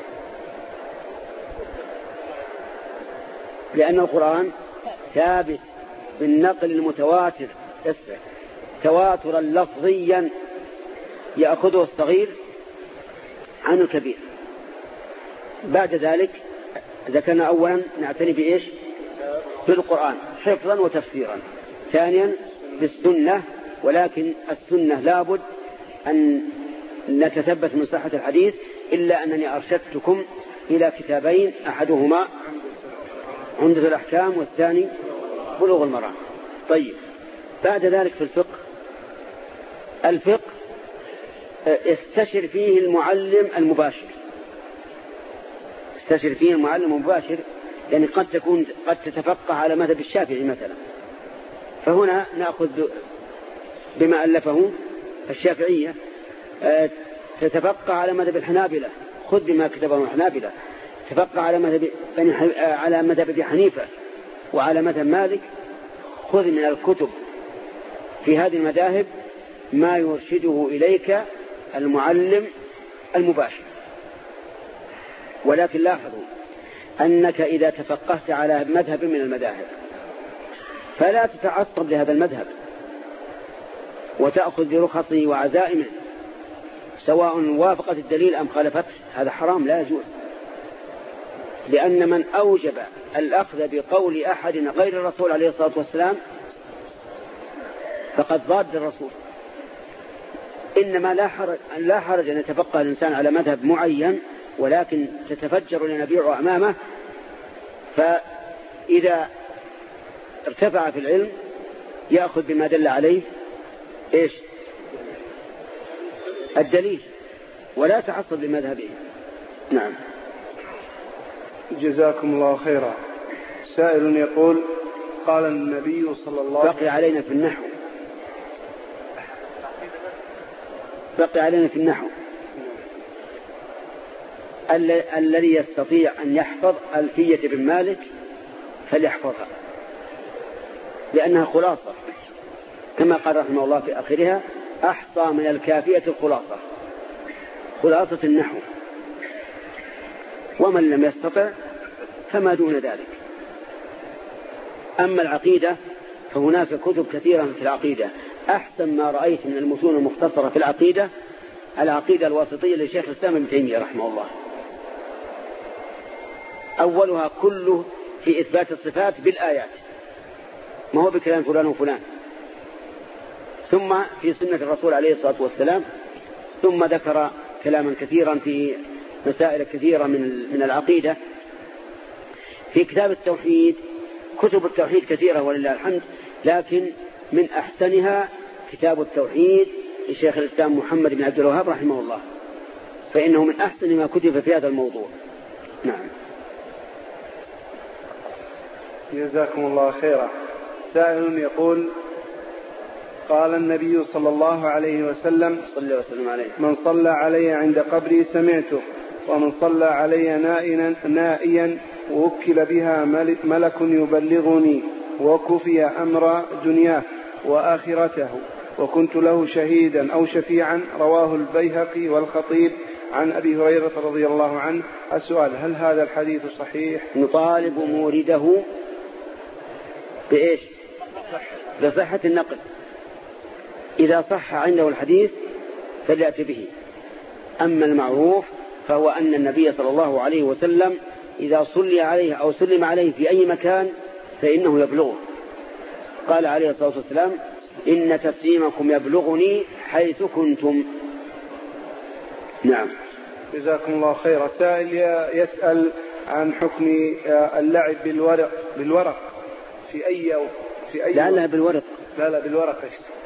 لأن القرآن ثابت بالنقل المتواتر تواترا لفظيا يأخذه الصغير عن الكبير. بعد ذلك ذكرنا أولا نعتني بإيش؟ بالقرآن حفظا وتفسيرا. ثانيا بالسنة، ولكن السنة لابد أن نتثبت من صحة الحديث، إلا أنني أرشدتكم إلى كتابين، أحدهما عمدة الأحكام والثاني بلوغ المرام. طيب بعد ذلك في الفقه الفقه استشر فيه المعلم المباشر، استشر فيه المعلم المباشر، يعني قد تكون قد تتفقه على مذهب الشافعي مثلا، فهنا نأخذ بما ألفه الشافعية. تتفقه على مذهب الحنابلة، خذ بما كتبه الحنابلة. تفقه على مذهب على مذهب ابي حنيفة وعلى مذهب مالك، خذ من الكتب في هذه المذاهب ما يرشده إليك المعلم المباشر. ولكن لاحظوا أنك إذا تفقهت على مذهب من المذاهب فلا تتعصب لهذا المذهب وتأخذ برخصه وعزائمه سواء وافقت الدليل أم خالفته، هذا حرام لا يجوز. لأن من أوجب الأخذ بقول أحد غير الرسول عليه الصلاة والسلام فقد ضاد الرسول. إنما لا حرج, لا حرج أن يتفقه الإنسان على مذهب معين، ولكن تتفجر لنبيع أمامه، فإذا ارتفع في العلم يأخذ بما دل عليه إيش؟ الدليل، ولا تعصب لمذهبه. نعم. جزاكم الله خيرا. سائل يقول قال النبي صلى الله عليه وسلم بقي علينا في النحو بقي علينا في النحو الذي يستطيع أن يحفظ ألفية بن مالك فليحفظها، لأنها خلاصة كما قال رحمه الله في آخرها: أحصى من الكافية الخلاصة، خلاصة النحو. ومن لم يستطع فما دون ذلك. أما العقيدة فهناك كتب كثيرة في العقيدة. أحسن ما رأيت من المتون المختصرة في العقيدة العقيدة الواسطية لشيخ الإسلام ابن تيمية رحمه الله. أولها كله في إثبات الصفات بالآيات، ما هو بكلام فلان وفلان، ثم في سنة الرسول عليه الصلاة والسلام، ثم ذكر كلاما كثيرا في مسائل كثيرة من من العقيدة. في كتاب التوحيد كتب التوحيد كثيرة ولله الحمد، لكن من أحسنها كتاب التوحيد لشيخ الإسلام محمد بن عبد الوهاب رحمه الله، فإنه من أحسن ما كتب في هذا الموضوع. نعم. جزاكم الله خيرا. سائل يقول قال النبي صلى الله عليه وسلم صلى وسلم عليه: من صلى علي عند قبري سمعته، ومن صلى علي نائيا ووكل بها ملك يبلغني، وكفي أمر دنياه وآخرته، وكنت له شهيدا أو شفيعا. رواه البيهقي والخطيب عن أبي هريرة رضي الله عنه. السؤال: هل هذا الحديث صحيح؟ نطالب مورده بإيش؟ بصحة النقل. إذا صح عنده الحديث فليأتي به. أما المعروف فهو أن النبي صلى الله عليه وسلم إذا صلي عليه أو سلم عليه في أي مكان فإنه يبلغه. قال عليه الصلاة والسلام: إن تسليمكم يبلغني حيث كنتم. نعم. جزاكم الله خيرا. سائل يسأل عن حكم اللعب بالورق بالورق في أي في أي لا لا بالورق لا لا بالورق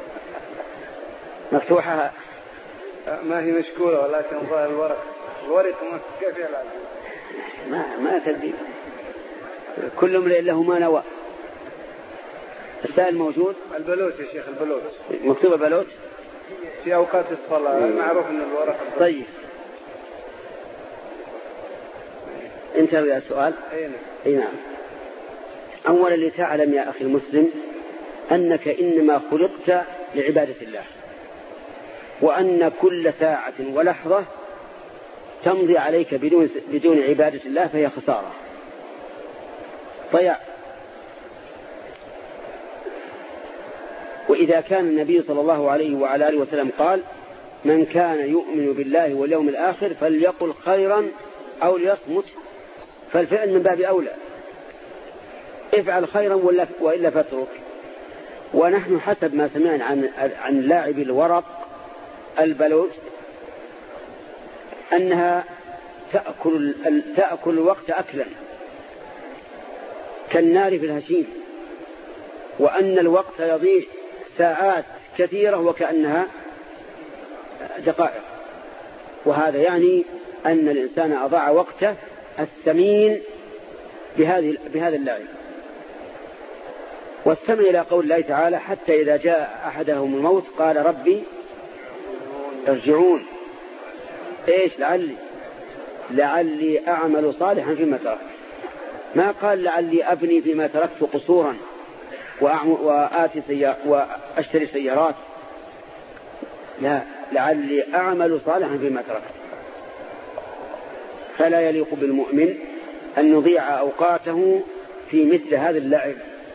مفتوحة ما هي مشكورة ولكن ظاهر الورق الورق كيف يلعب؟ ما ما تدري، كل امرئ له ما نوى. السائل موجود. البلوت يا شيخ، البلوت مكتوب البلوت في أوقات الصلاة. معروف أن الورق. طيب انتهى يا سؤال. اي نعم. اولا لتعلم يا اخي المسلم انك انما خلقت لعبادة الله، وان كل ساعة ولحظة تمضي عليك بدون بدون عبادة الله فهي خسارة ضياع. وإذا كان النبي صلى الله عليه وعلى آله وسلم قال: من كان يؤمن بالله واليوم الآخر فليقل خيرا أو ليصمت، فالفعل من باب أولى. افعل خيرا وإلا فاترك. ونحن حسب ما سمعنا عن عن لاعب الورق البلوت أنها تأكل تأكل الوقت أكلا كالنار في الهشيم، وأن الوقت يضيع ساعات كثيرة وكأنها دقائق. وهذا يعني أن الإنسان أضاع وقته الثمين بهذه بهذا اللعب. واستمع إلى قول الله تعالى: حتى إذا جاء أحدهم الموت قال ربي ارجعون. إيش؟ لعلي لعلي أعمل صالحا فيما تركت. ما قال لعلي أبني فيما تركت قصورا وآتي سيار وأشتري سيارات، لا، لعلي أعمل صالحا فيما تركت. فلا يليق بالمؤمن أن يضيع أوقاته في مثل هذا اللعب.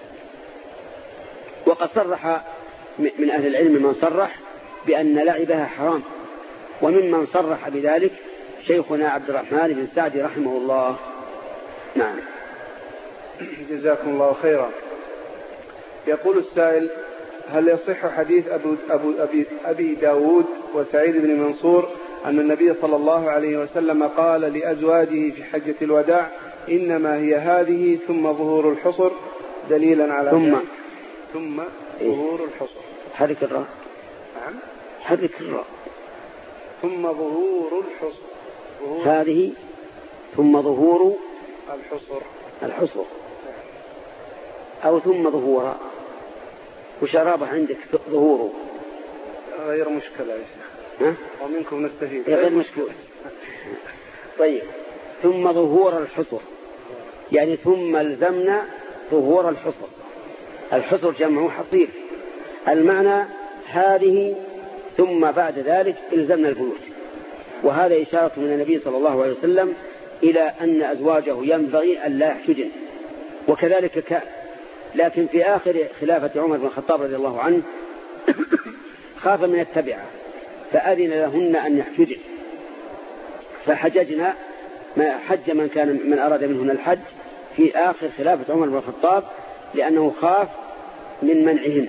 وقد صرح من أهل العلم من صرح بأن لعبها حرام، وممن صرح بذلك شيخنا عبد الرحمن بن سعدي رحمه الله. نعم. جزاكم الله خيرا. يقول السائل: هل يصح حديث أبو, أبو أبي, أبي داود وسعيد بن منصور أن النبي صلى الله عليه وسلم قال لأزواجه في حجة الوداع: إنما هي هذه ثم ظهور الحصر، دليلا على ثم ذلك؟ ثم ظهور الحصر. حرك الراء. نعم، حرك الراء. ثم ظهور الحصر. ظهور هذه ثم ظهور الحصر. الحصر أو ثم ظهورا. وش رابح عندك ظهوره؟ غير مشكلة يا شيخ. ها؟ ومنكم نستفيد. غير مشكلة. طيب، ثم ظهور الحصر يعني ثم الزمنا ظهور الحصر. الحصر جمعه حصير. المعنى هذه ثم بعد ذلك الزمنا البيوت. وهذا إشارة من النبي صلى الله عليه وسلم إلى أن أزواجه ينبغي أن لا يحتجن، وكذلك كان. لكن في آخر خلافة عمر بن الخطاب رضي الله عنه خاف من التبعة فأذن لهن أن يحتجن، فحججنا ما حج من كان من أراد منهن الحج في آخر خلافة عمر بن الخطاب لأنه خاف من منعهن.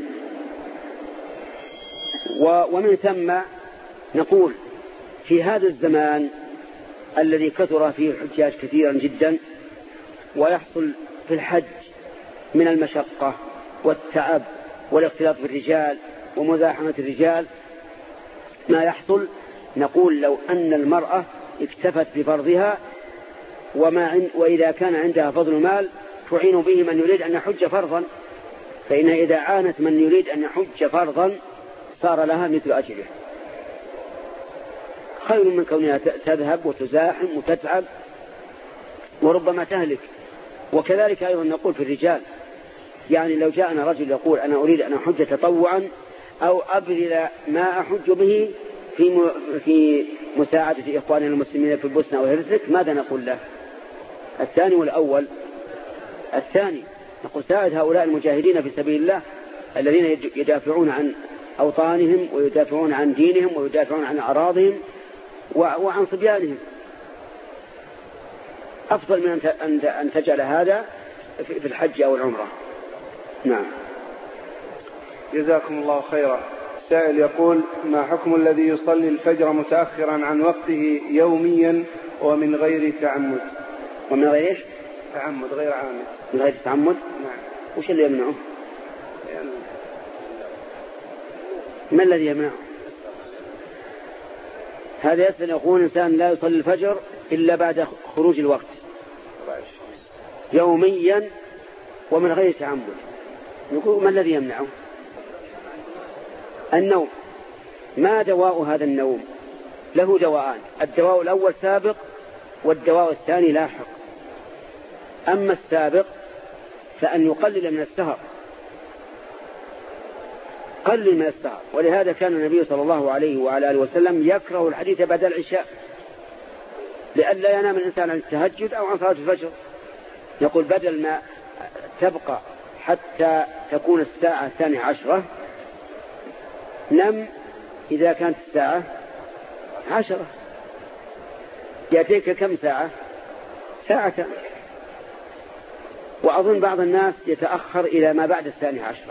ومن ثم نقول في هذا الزمان الذي كثر فيه الحجاج كثيرا جدا ويحصل في الحج من المشقة والتعب والاختلاط بالرجال ومزاحمة الرجال ما يحصل، نقول لو أن المرأة اكتفت بفرضها وما عند وإذا كان عندها فضل مال تعين به من يريد أن يحج فرضا، فإنها إذا عانت من يريد أن يحج فرضا صار لها مثل أجره، خير من كونها تذهب وتزاحم وتتعب وربما تهلك. وكذلك أيضا نقول في الرجال، يعني لو جاءنا رجل يقول أنا أريد أن أحج تطوعا أو أبذل ما أحج به في في مساعدة إخواننا المسلمين في البوسنة والهرسك ماذا نقول له؟ الثاني والأول؟ الثاني، نقول ساعد هؤلاء المجاهدين في سبيل الله الذين يدافعون عن أوطانهم ويدافعون عن دينهم ويدافعون عن أراضهم وعن صبيانهم، أفضل من أن تجعل هذا في الحج أو العمرة. نعم. جزاكم الله خيرا. سائل يقول: ما حكم الذي يصلي الفجر متأخرا عن وقته يوميا ومن غير تعمد؟ ومن غير إيش؟ تعمد، غير عامد. من غير تعمد؟ نعم. وش اللي يمنعه؟ يعني ما الذي يمنعه؟ هذا يسأل يقول إنسان لا يصلي الفجر إلا بعد خروج الوقت يوميا ومن غير تعمد، يقول ما الذي يمنعه؟ النوم. ما دواء هذا النوم؟ له دواءان، الدواء الأول سابق والدواء الثاني لاحق. أما السابق فأن يقلل من السهر، قلل من السهر، ولهذا كان النبي صلى الله عليه وعلى آله وسلم يكره الحديث بعد العشاء لئلا ينام الإنسان عن التهجد أو عن صلاة الفجر. يقول بدل ما تبقى حتى تكون الساعة الثانية عشرة نم إذا كانت الساعة عشرة، يأتيك كم ساعة؟ ساعة. وأظن بعض الناس يتأخر إلى ما بعد الثانية عشرة،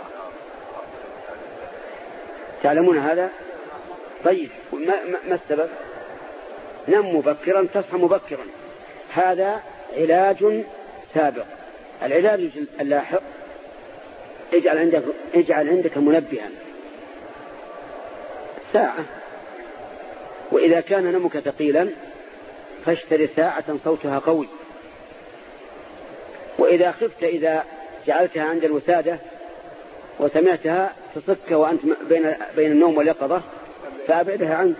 تعلمون هذا؟ طيب ما, ما السبب؟ نم مبكرا تصحى مبكرا، هذا علاج سابق. العلاج اللاحق اجعل عندك, اجعل عندك منبها ساعة، وإذا كان نومك ثقيلا فاشتري ساعة صوتها قوي، وإذا خفت إذا جعلتها عند الوسادة وسمعتها تصك وأنت بين, بين النوم واليقظة فأبعدها عنك،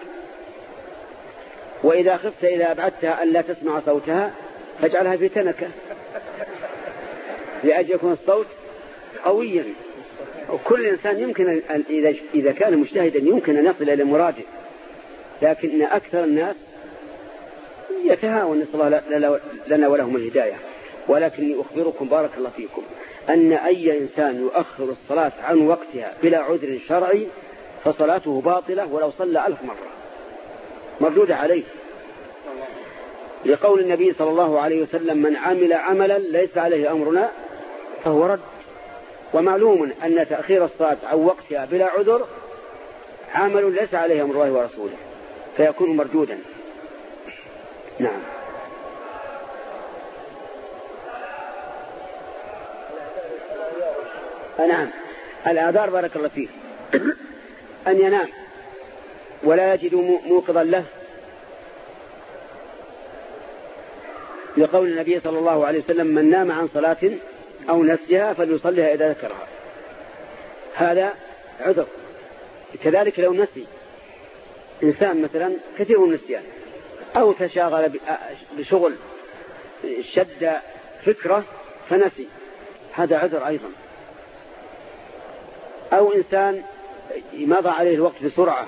وإذا خفت إذا أبعدتها أن لا تسمع صوتها فاجعلها في تنكة لأجل يكون الصوت قويا. وكل إنسان يمكن إذا كان مجتهدا يمكن أن يصل إلى مراده، لكن أكثر الناس يتهاون، نسأل الله لنا ولهم الهداية. ولكني أخبركم بارك الله فيكم أن أي إنسان يؤخر الصلاة عن وقتها بلا عذر شرعي فصلاته باطلة ولو صلى ألف مرة مردودة عليه، لقول النبي صلى الله عليه وسلم: من عمل عملا ليس عليه أمرنا فهو رد. ومعلوم أن تأخير الصلاة عن وقتها بلا عذر عمل ليس عليه أمر الله ورسوله فيكون مردودا. نعم. نعم. الآذار بارك الله فيه أن ينام ولا يجد موقظا له، لقول النبي صلى الله عليه وسلم: من نام عن صلاة أو نسيها فليصليها إذا ذكرها. هذا عذر. كذلك لو نسي إنسان مثلا كثير من النسيان أو تشاغل بشغل شد فكرة فنسي، هذا عذر أيضا. أو إنسان مضى عليه الوقت بسرعة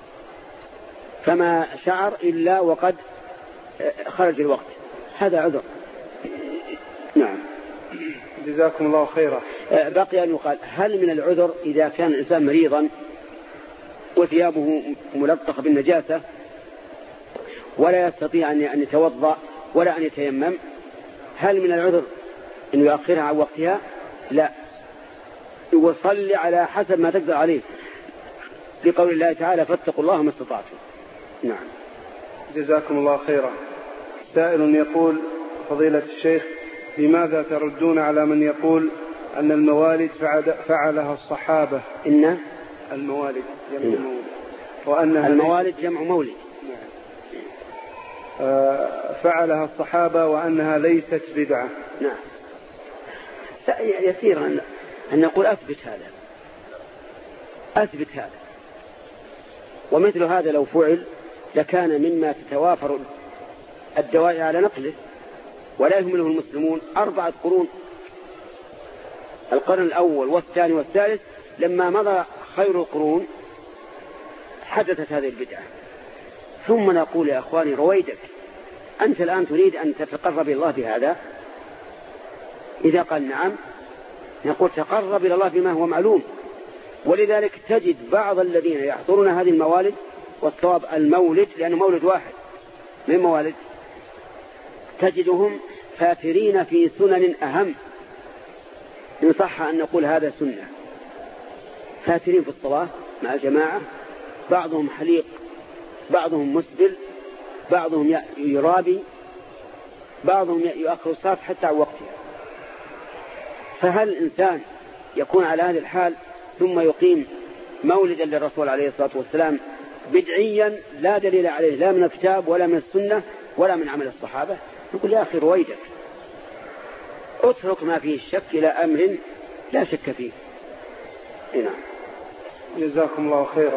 فما شعر إلا وقد خرج الوقت، هذا عذر. نعم. جزاكم الله خيرا. بقي أن يقال: هل من العذر إذا كان الإنسان مريضا وثيابه ملطخة بالنجاسة ولا يستطيع أن يتوضأ ولا أن يتيمم، هل من العذر أن يؤخرها عن وقتها؟ لا، وصلي على حسب ما تقدر عليه، لقول الله تعالى: فاتقوا الله ما استطعتم. نعم. جزاكم الله خيرا. سائل يقول: فضيلة الشيخ، لماذا تردون على من يقول أن الموالد فعلها الصحابة؟ إن الموالد جمع إن. مولد، وأنها الموالد جمع مولد. فعلها الصحابة وأنها ليست بدعة. نعم. يسير أن نقول أثبت هذا، أثبت هذا. ومثل هذا لو فعل لكان مما تتوافر الدواعي على نقله، ولا يهمله المسلمون. أربعة قرون، القرن الأول والثاني والثالث، لما مضى خير القرون حدثت هذه البدعة. ثم نقول يا أخواني رويدك، أنت الآن تريد أن تتقرب إلى الله بهذا؟ إذا قال نعم نقول تقرب إلى الله بما هو معلوم. ولذلك تجد بعض الذين يحضرون هذه الموالد، والصواب المولد لأنه مولد واحد من موالد، تجدهم فاترين في سنن أهم، إن صح أن نقول هذا سنة، فاترين في الصلاة مع الجماعة، بعضهم حليق، بعضهم مسبل، بعضهم يرابي، بعضهم يؤخر الصلاة حتى عن وقتها. فهل الإنسان يكون على هذه الحال ثم يقيم مولدا للرسول عليه الصلاة والسلام بدعيا لا دليل عليه لا من الكتاب ولا من السنة ولا من عمل الصحابة؟ نقول يا أخي رويدك، اترك ما فيه الشك إلى أمر لا شك فيه. نعم. جزاكم الله خيرا.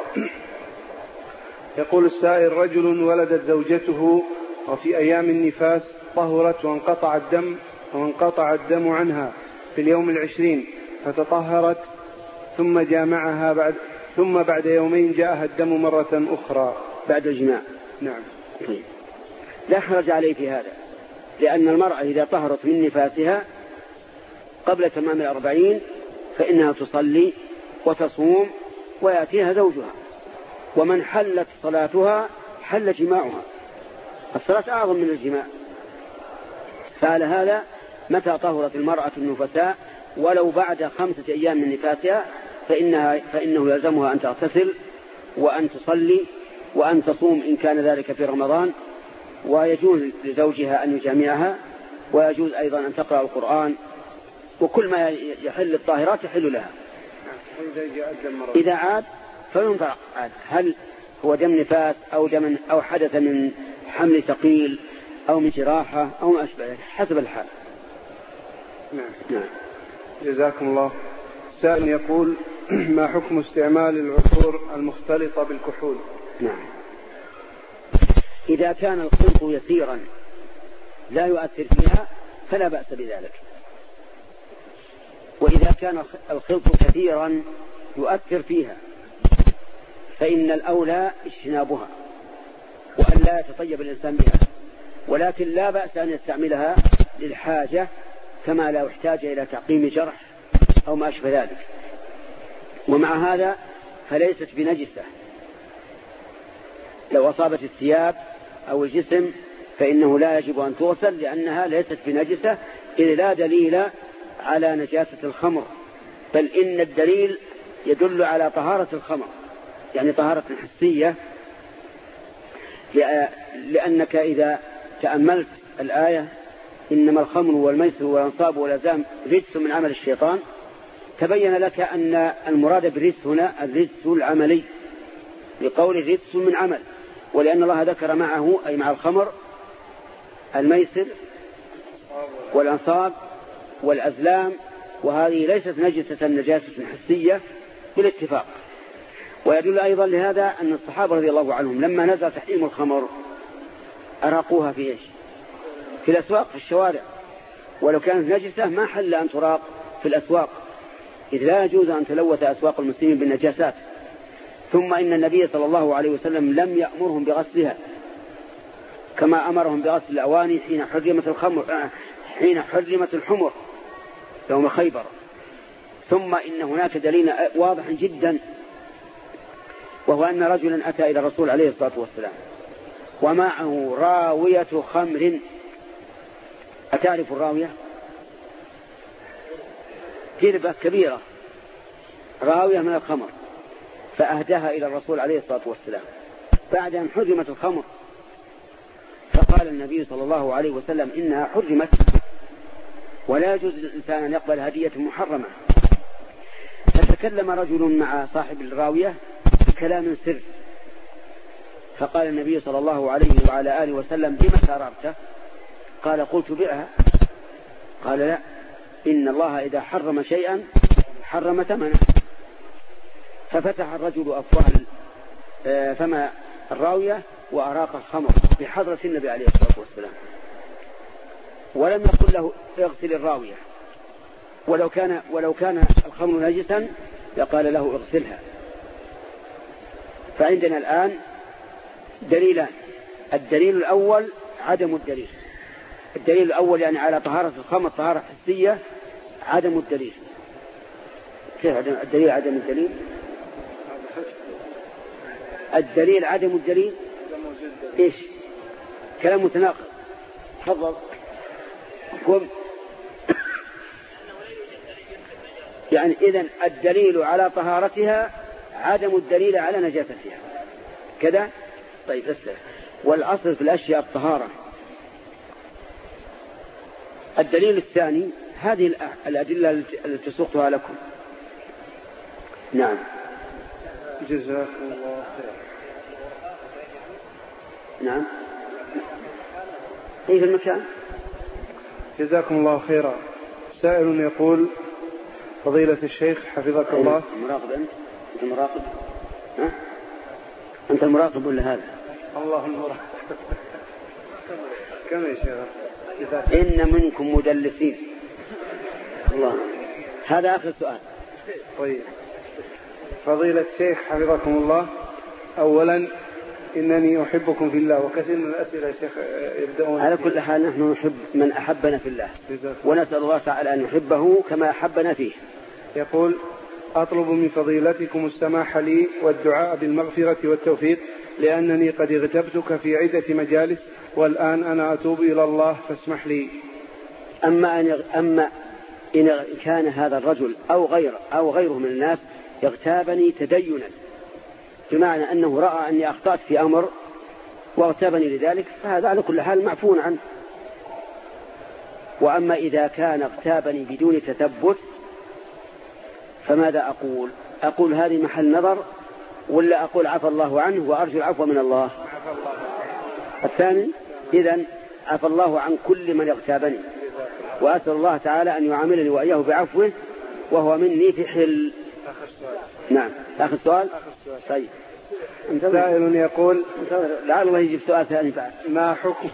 يقول السائل: رجل ولدت زوجته وفي أيام النفاس طهرت وانقطع الدم وانقطع الدم عنها في اليوم العشرين، فتطهرت ثم جامعها بعد ثم بعد يومين جاءها الدم مرة أخرى بعد الجماع. نعم. لا حرج عليه في هذا، لأن المرأة إذا طهرت من نفاسها قبل تمام الأربعين فإنها تصلي وتصوم ويأتيها زوجها، ومن حلت صلاتها حل جماعها. الصلاة أعظم من الجماع. فعلى هذا متى طهرت المرأة النفساء ولو بعد خمسة أيام من نفاسها فإنها فإنه يلزمها أن تغتسل وأن تصلي وأن تصوم إن كان ذلك في رمضان، ويجوز لزوجها أن يجامعها، ويجوز أيضا أن تقرأ القرآن، وكل ما يحل الطاهرات يحل لها. إذا عاد فينظر هل هو دم نفاس أو دم أو حدث من حمل ثقيل أو من جراحة أو ما أشبه حسب الحال. نعم. نعم. جزاكم الله. سائل يقول: ما حكم استعمال العطور المختلطة بالكحول؟ نعم. إذا كان الخلط يسيرا لا يؤثر فيها فلا بأس بذلك، وإذا كان الخلط كثيرا يؤثر فيها فإن الأولى اجتنابها وأن لا يتطيب الإنسان بها، ولكن لا بأس أن يستعملها للحاجة كما لا يحتاج إلى تعقيم جرح أو ما أشبه ذلك. ومع هذا فليست بنجسة، لو أصابت الثياب أو الجسم فإنه لا يجب أن تغسل لأنها ليست بنجسة، إذ لا دليل على نجاسة الخمر، بل إن الدليل يدل على طهارة الخمر، يعني طهارة حسية، لأنك إذا تأملت الآية إنما الخمر والميسر والأنصاب والأزلام رجس من عمل الشيطان، تبين لك أن المراد بالرجس هنا الرجس العملي، بقول رجس من عمل، ولأن الله ذكر معه أي مع الخمر الميسر والأنصاب والأزلام، وهذه ليست نجسة نجاسة حسية بالاتفاق. ويدل أيضا لهذا أن الصحابة رضي الله عنهم لما نزل تحريم الخمر أراقوها في إيش؟ في الأسواق، في الشوارع، ولو كانت نجسة ما حل أن تراق في الأسواق، إذ لا يجوز أن تلوث أسواق المسلمين بالنجاسات. ثم إن النبي صلى الله عليه وسلم لم يأمرهم بغسلها كما أمرهم بغسل الأواني حين حرمت الخمر حين حرمت الحمر يوم خيبر. ثم إن هناك دليل واضح جدا، وهو أن رجلا أتى إلى الرسول عليه الصلاة والسلام ومعه راوية خمر. أتعرف الراوية؟ كربة كبيرة راوية من الخمر، فأهداها إلى الرسول عليه الصلاة والسلام بعد أن حرمت الخمر. فقال النبي صلى الله عليه وسلم إنها حرمت ولا يجوز للإنسان أن يقبل هدية محرمة. فتكلم رجل مع صاحب الراوية بكلام سر، فقال النبي صلى الله عليه وعلى آله وسلم: بما سررت؟ قال: قلت بئها. قال: لا، إن الله إذا حرم شيئا حرم ثمنه. ففتح الرجل أفواه فم الراوية وأراق الخمر بحضرة النبي عليه الصلاة والسلام، ولم يقل له اغسل الراوية، ولو كان ولو كان الخمر نجسا لقال له اغسلها. فعندنا الآن دليلان. الدليل الأول عدم الدليل. الدليل الأول يعني على طهارة الخمر طهارة حسية عدم الدليل. كيف عدم الدليل عدم الدليل؟ الدليل عدم الدليل إيش؟ كلام متناقض. تفضل. قم. يعني إذن الدليل على طهارتها عدم الدليل على نجاستها كذا. طيب اسلم. والأصل في الأشياء الطهارة. الدليل الثاني هذه الأدلة التي سقتها لكم. نعم. جزاكم الله خير. نعم. ايه في المكان. جزاكم الله خيرا. سائل يقول: فضيلة الشيخ حفظك الله. مراقب أنت؟ أنت مراقب؟ ها؟ أنت المراقب ولا هذا؟ الله المراقب. كم يا شيخ؟ إن منكم مدلسين. الله. هذا آخر سؤال. طيب. فضيلة الشيخ حفظكم الله، أولا إنني أحبكم في الله، وكثير من الأسئلة يا شيخ يبدأون على كل حال نحن نحب من أحبنا في الله، ونسأل الله تعالى أن يحبه كما أحبنا فيه. يقول: أطلب من فضيلتكم السماح لي والدعاء بالمغفرة والتوفيق، لأنني قد اغتبتك في عدة مجالس، والآن أنا أتوب إلى الله فاسمح لي. أما أن أما إن كان هذا الرجل أو غيره أو غيره من الناس يغتابني تدينا، بمعنى أنه رأى أني أخطأت في أمر واغتابني لذلك، فهذا على كل حال معفون عنه. وأما إذا كان اغتابني بدون تثبت فماذا أقول؟ أقول هذه محل نظر، ولا أقول عفى الله عنه وأرجو العفو من الله؟ الثاني. إذن عفى الله عن كل من اغتابني، وأسأل الله تعالى أن يعاملني وإياه بعفوه وهو مني في حل. آخر سؤال. نعم. آخر سؤال. طيب. سائل يقول: لعل الله يجيب سؤال ثاني بعد. ما حكم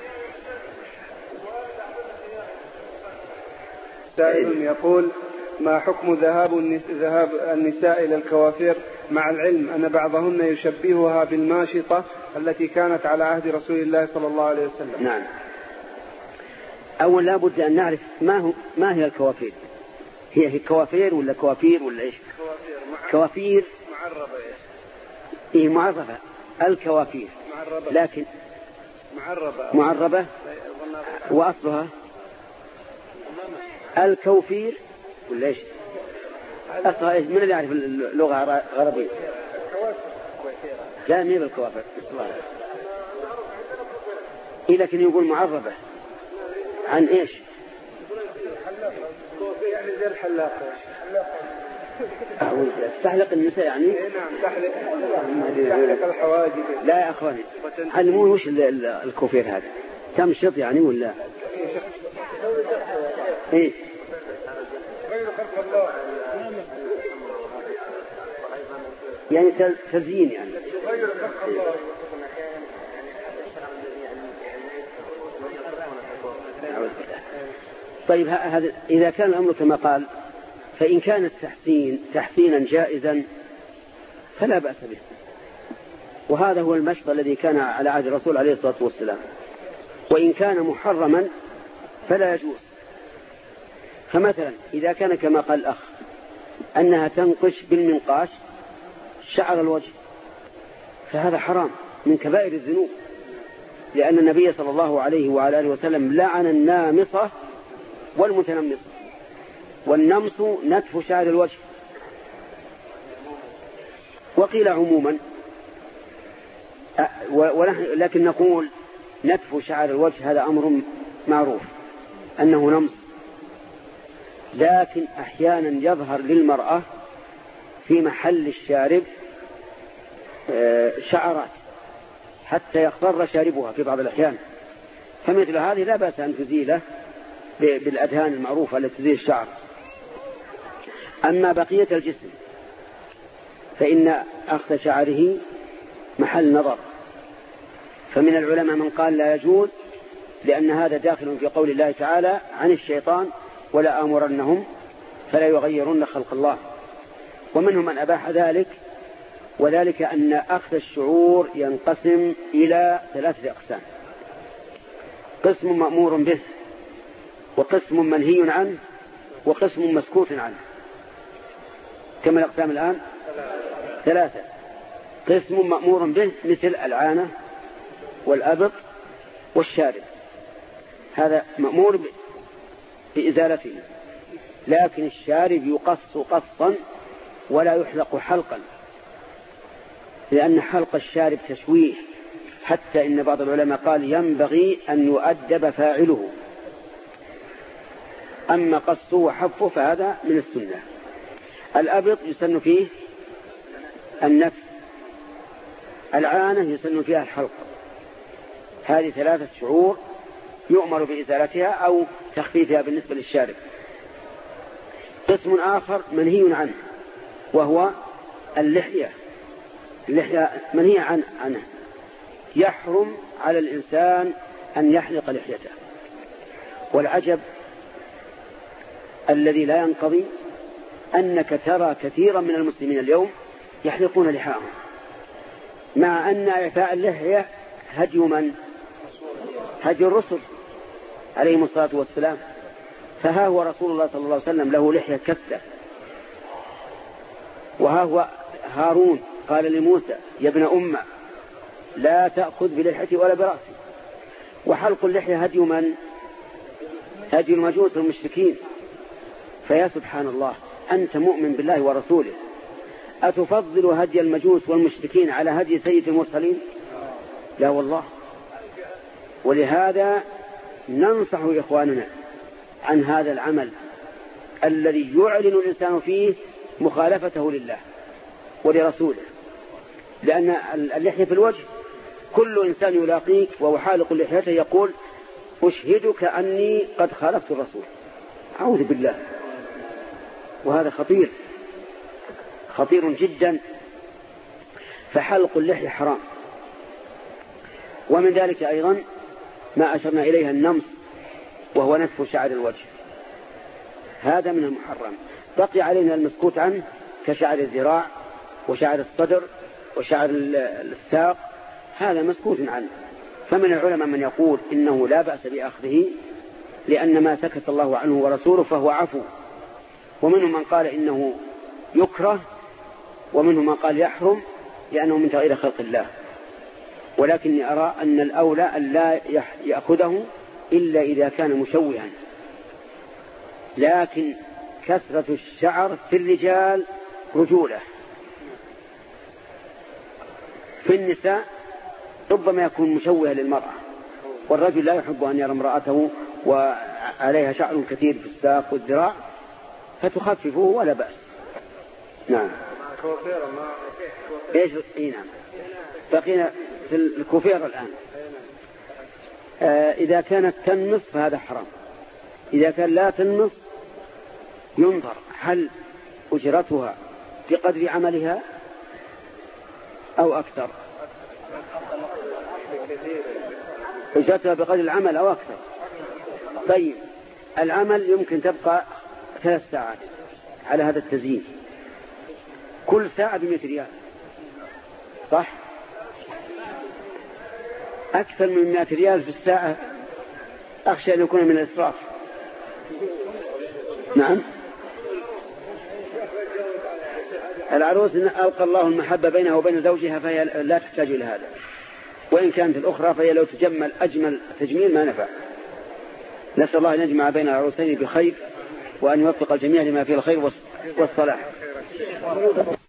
سائل يقول: ما حكم ذهاب ذهاب النساء إلى الكوافير، مع العلم أن بعضهن يشبهها بالماشطة التي كانت على عهد رسول الله صلى الله عليه وسلم؟ نعم. أول لا بد أن نعرف ما هو ما هي الكوافير. هي هي كوافير ولا كوافير ولا إيش؟ كوافير. كوافير معربة. إيه معربة. الكوافير. معربة. لكن معربة. معربة. وأصلها الكوفير ولا إيش؟ أصلها إيش؟ من اللي يعرف اللغة العربية؟ لا مين بالكوافير. إيه لكن يقول معربة عن إيش؟ يعني زي الحلاقة. تحلق النساء يعني؟ نعم تحلق. تحلق الحواجب. لا يا أخواني علمون وش الكوفير هذا؟ تمشط يعني ولا؟ إيه؟ يعني تزيين يعني. طيب هذا إذا كان الأمر كما قال، فإن كان التحسين تحسينا جائزا فلا بأس به، وهذا هو المشط الذي كان على عهد الرسول عليه الصلاة والسلام. وإن كان محرما فلا يجوز. فمثلا إذا كان كما قال الأخ أنها تنقش بالمنقاش شعر الوجه، فهذا حرام من كبائر الذنوب، لأن النبي صلى الله عليه وعلى آله وسلم لعن النامصة والمتنمصة. والنمص نتف شعر الوجه. وقيل عموما، لكن نقول نتف شعر الوجه هذا أمر معروف أنه نمص، لكن أحيانا يظهر للمرأة في محل الشارب شعرات حتى يخضر شاربها في بعض الأحيان، فمثل هذه لا بأس أن تزيله بالأدهان المعروفة التي تزيل الشعر. أما بقية الجسم فإن أخذ شعره محل نظر، فمن العلماء من قال لا يجوز، لأن هذا داخل في قول الله تعالى عن الشيطان ولا آمرنهم فلا يغيرن خلق الله. ومنهم من أباح ذلك وذلك أن أخذ الشعور ينقسم إلى ثلاثة أقسام: قسم مأمور به، وقسم منهي عنه، وقسم مسكوت عنه. كم الأقسام الآن؟ ثلاثة. قسم مأمور به مثل العانة والأبط والشارب، هذا مأمور بإزالته، لكن الشارب يقص قصا ولا يحلق حلقا، لأن حلق الشارب تشويه، حتى إن بعض العلماء قال ينبغي أن يؤدب فاعله. أما قصه وحفه فهذا من السنة. الأبط يسن فيه النفس، العانة يسن فيها الحلق. هذه ثلاثة شعور يؤمر بإزالتها أو تخفيفها بالنسبة للشارب. قسم آخر منهي عنه وهو اللحية، اللحية منهي عن عنه، يحرم على الإنسان أن يحلق لحيته. والعجب الذي لا ينقضي أنك ترى كثيرا من المسلمين اليوم يحلقون لحاهم، مع أن إعفاء اللحية هدي من؟ هدي الرسل عليهم الصلاة والسلام. فها هو رسول الله صلى الله عليه وسلم له لحية كثة، وها هو هارون قال لموسى يا ابن أمة لا تأخذ بلحيتي ولا برأسي. وحلق اللحية هدي من؟ هدي المجوس والمشركين. فيا سبحان الله، أنت مؤمن بالله ورسوله، أتفضل هدي المجوس والمشركين على هدي سيد المرسلين؟ لا والله. ولهذا ننصح إخواننا عن هذا العمل الذي يعلن الإنسان فيه مخالفته لله ولرسوله، لأن اللحية في الوجه كل إنسان يلاقيك وهو حالق لحيته يقول أشهدك أني قد خالفت الرسول. أعوذ بالله. وهذا خطير خطير جدا. فحلق اللحية حرام. ومن ذلك أيضا ما أشرنا إليها النمص، وهو نتف شعر الوجه، هذا من المحرم. بقي علينا المسكوت عنه كشعر الذراع وشعر الصدر وشعر الساق، هذا مسكوت عنه. فمن العلماء من يقول إنه لا بأس بأخذه لأن ما سكت الله عنه ورسوله فهو عفو، ومنهم من قال إنه يكره، ومنهم من قال يحرم لأنه من تغيير خلق الله. ولكني أرى أن الأولى أن لا يأخذه إلا إذا كان مشوها. لكن كثرة الشعر في الرجال رجولة، في النساء ربما يكون مشوها للمرأة، والرجل لا يحب أن يرى امرأته وعليها شعر كثير في الساق والذراع فتخففه ولا بأس. نعم. ايش اي نعم. بقينا في الكوفير الآن. آه إذا كانت تنص فهذا حرام، إذا كان لا تنص ينظر هل أجرتها بقدر عملها أو أكثر، أجرتها بقدر العمل أو أكثر. طيب العمل يمكن تبقى ثلاث ساعات على هذا التزيين، كل ساعة بمئة ريال، صح؟ أكثر من مئة ريال في الساعة أخشى أن يكون من الإسراف. نعم. العروس ألقى الله المحبة بينها وبين زوجها فهي لا تحتاج إلى هذا، وإن كانت الأخرى فهي لو تجمل أجمل تجميل ما نفع. نسأل الله أن يجمع بين العروسين بخير، وأن يوفق الجميع لما فيه الخير والصلاح.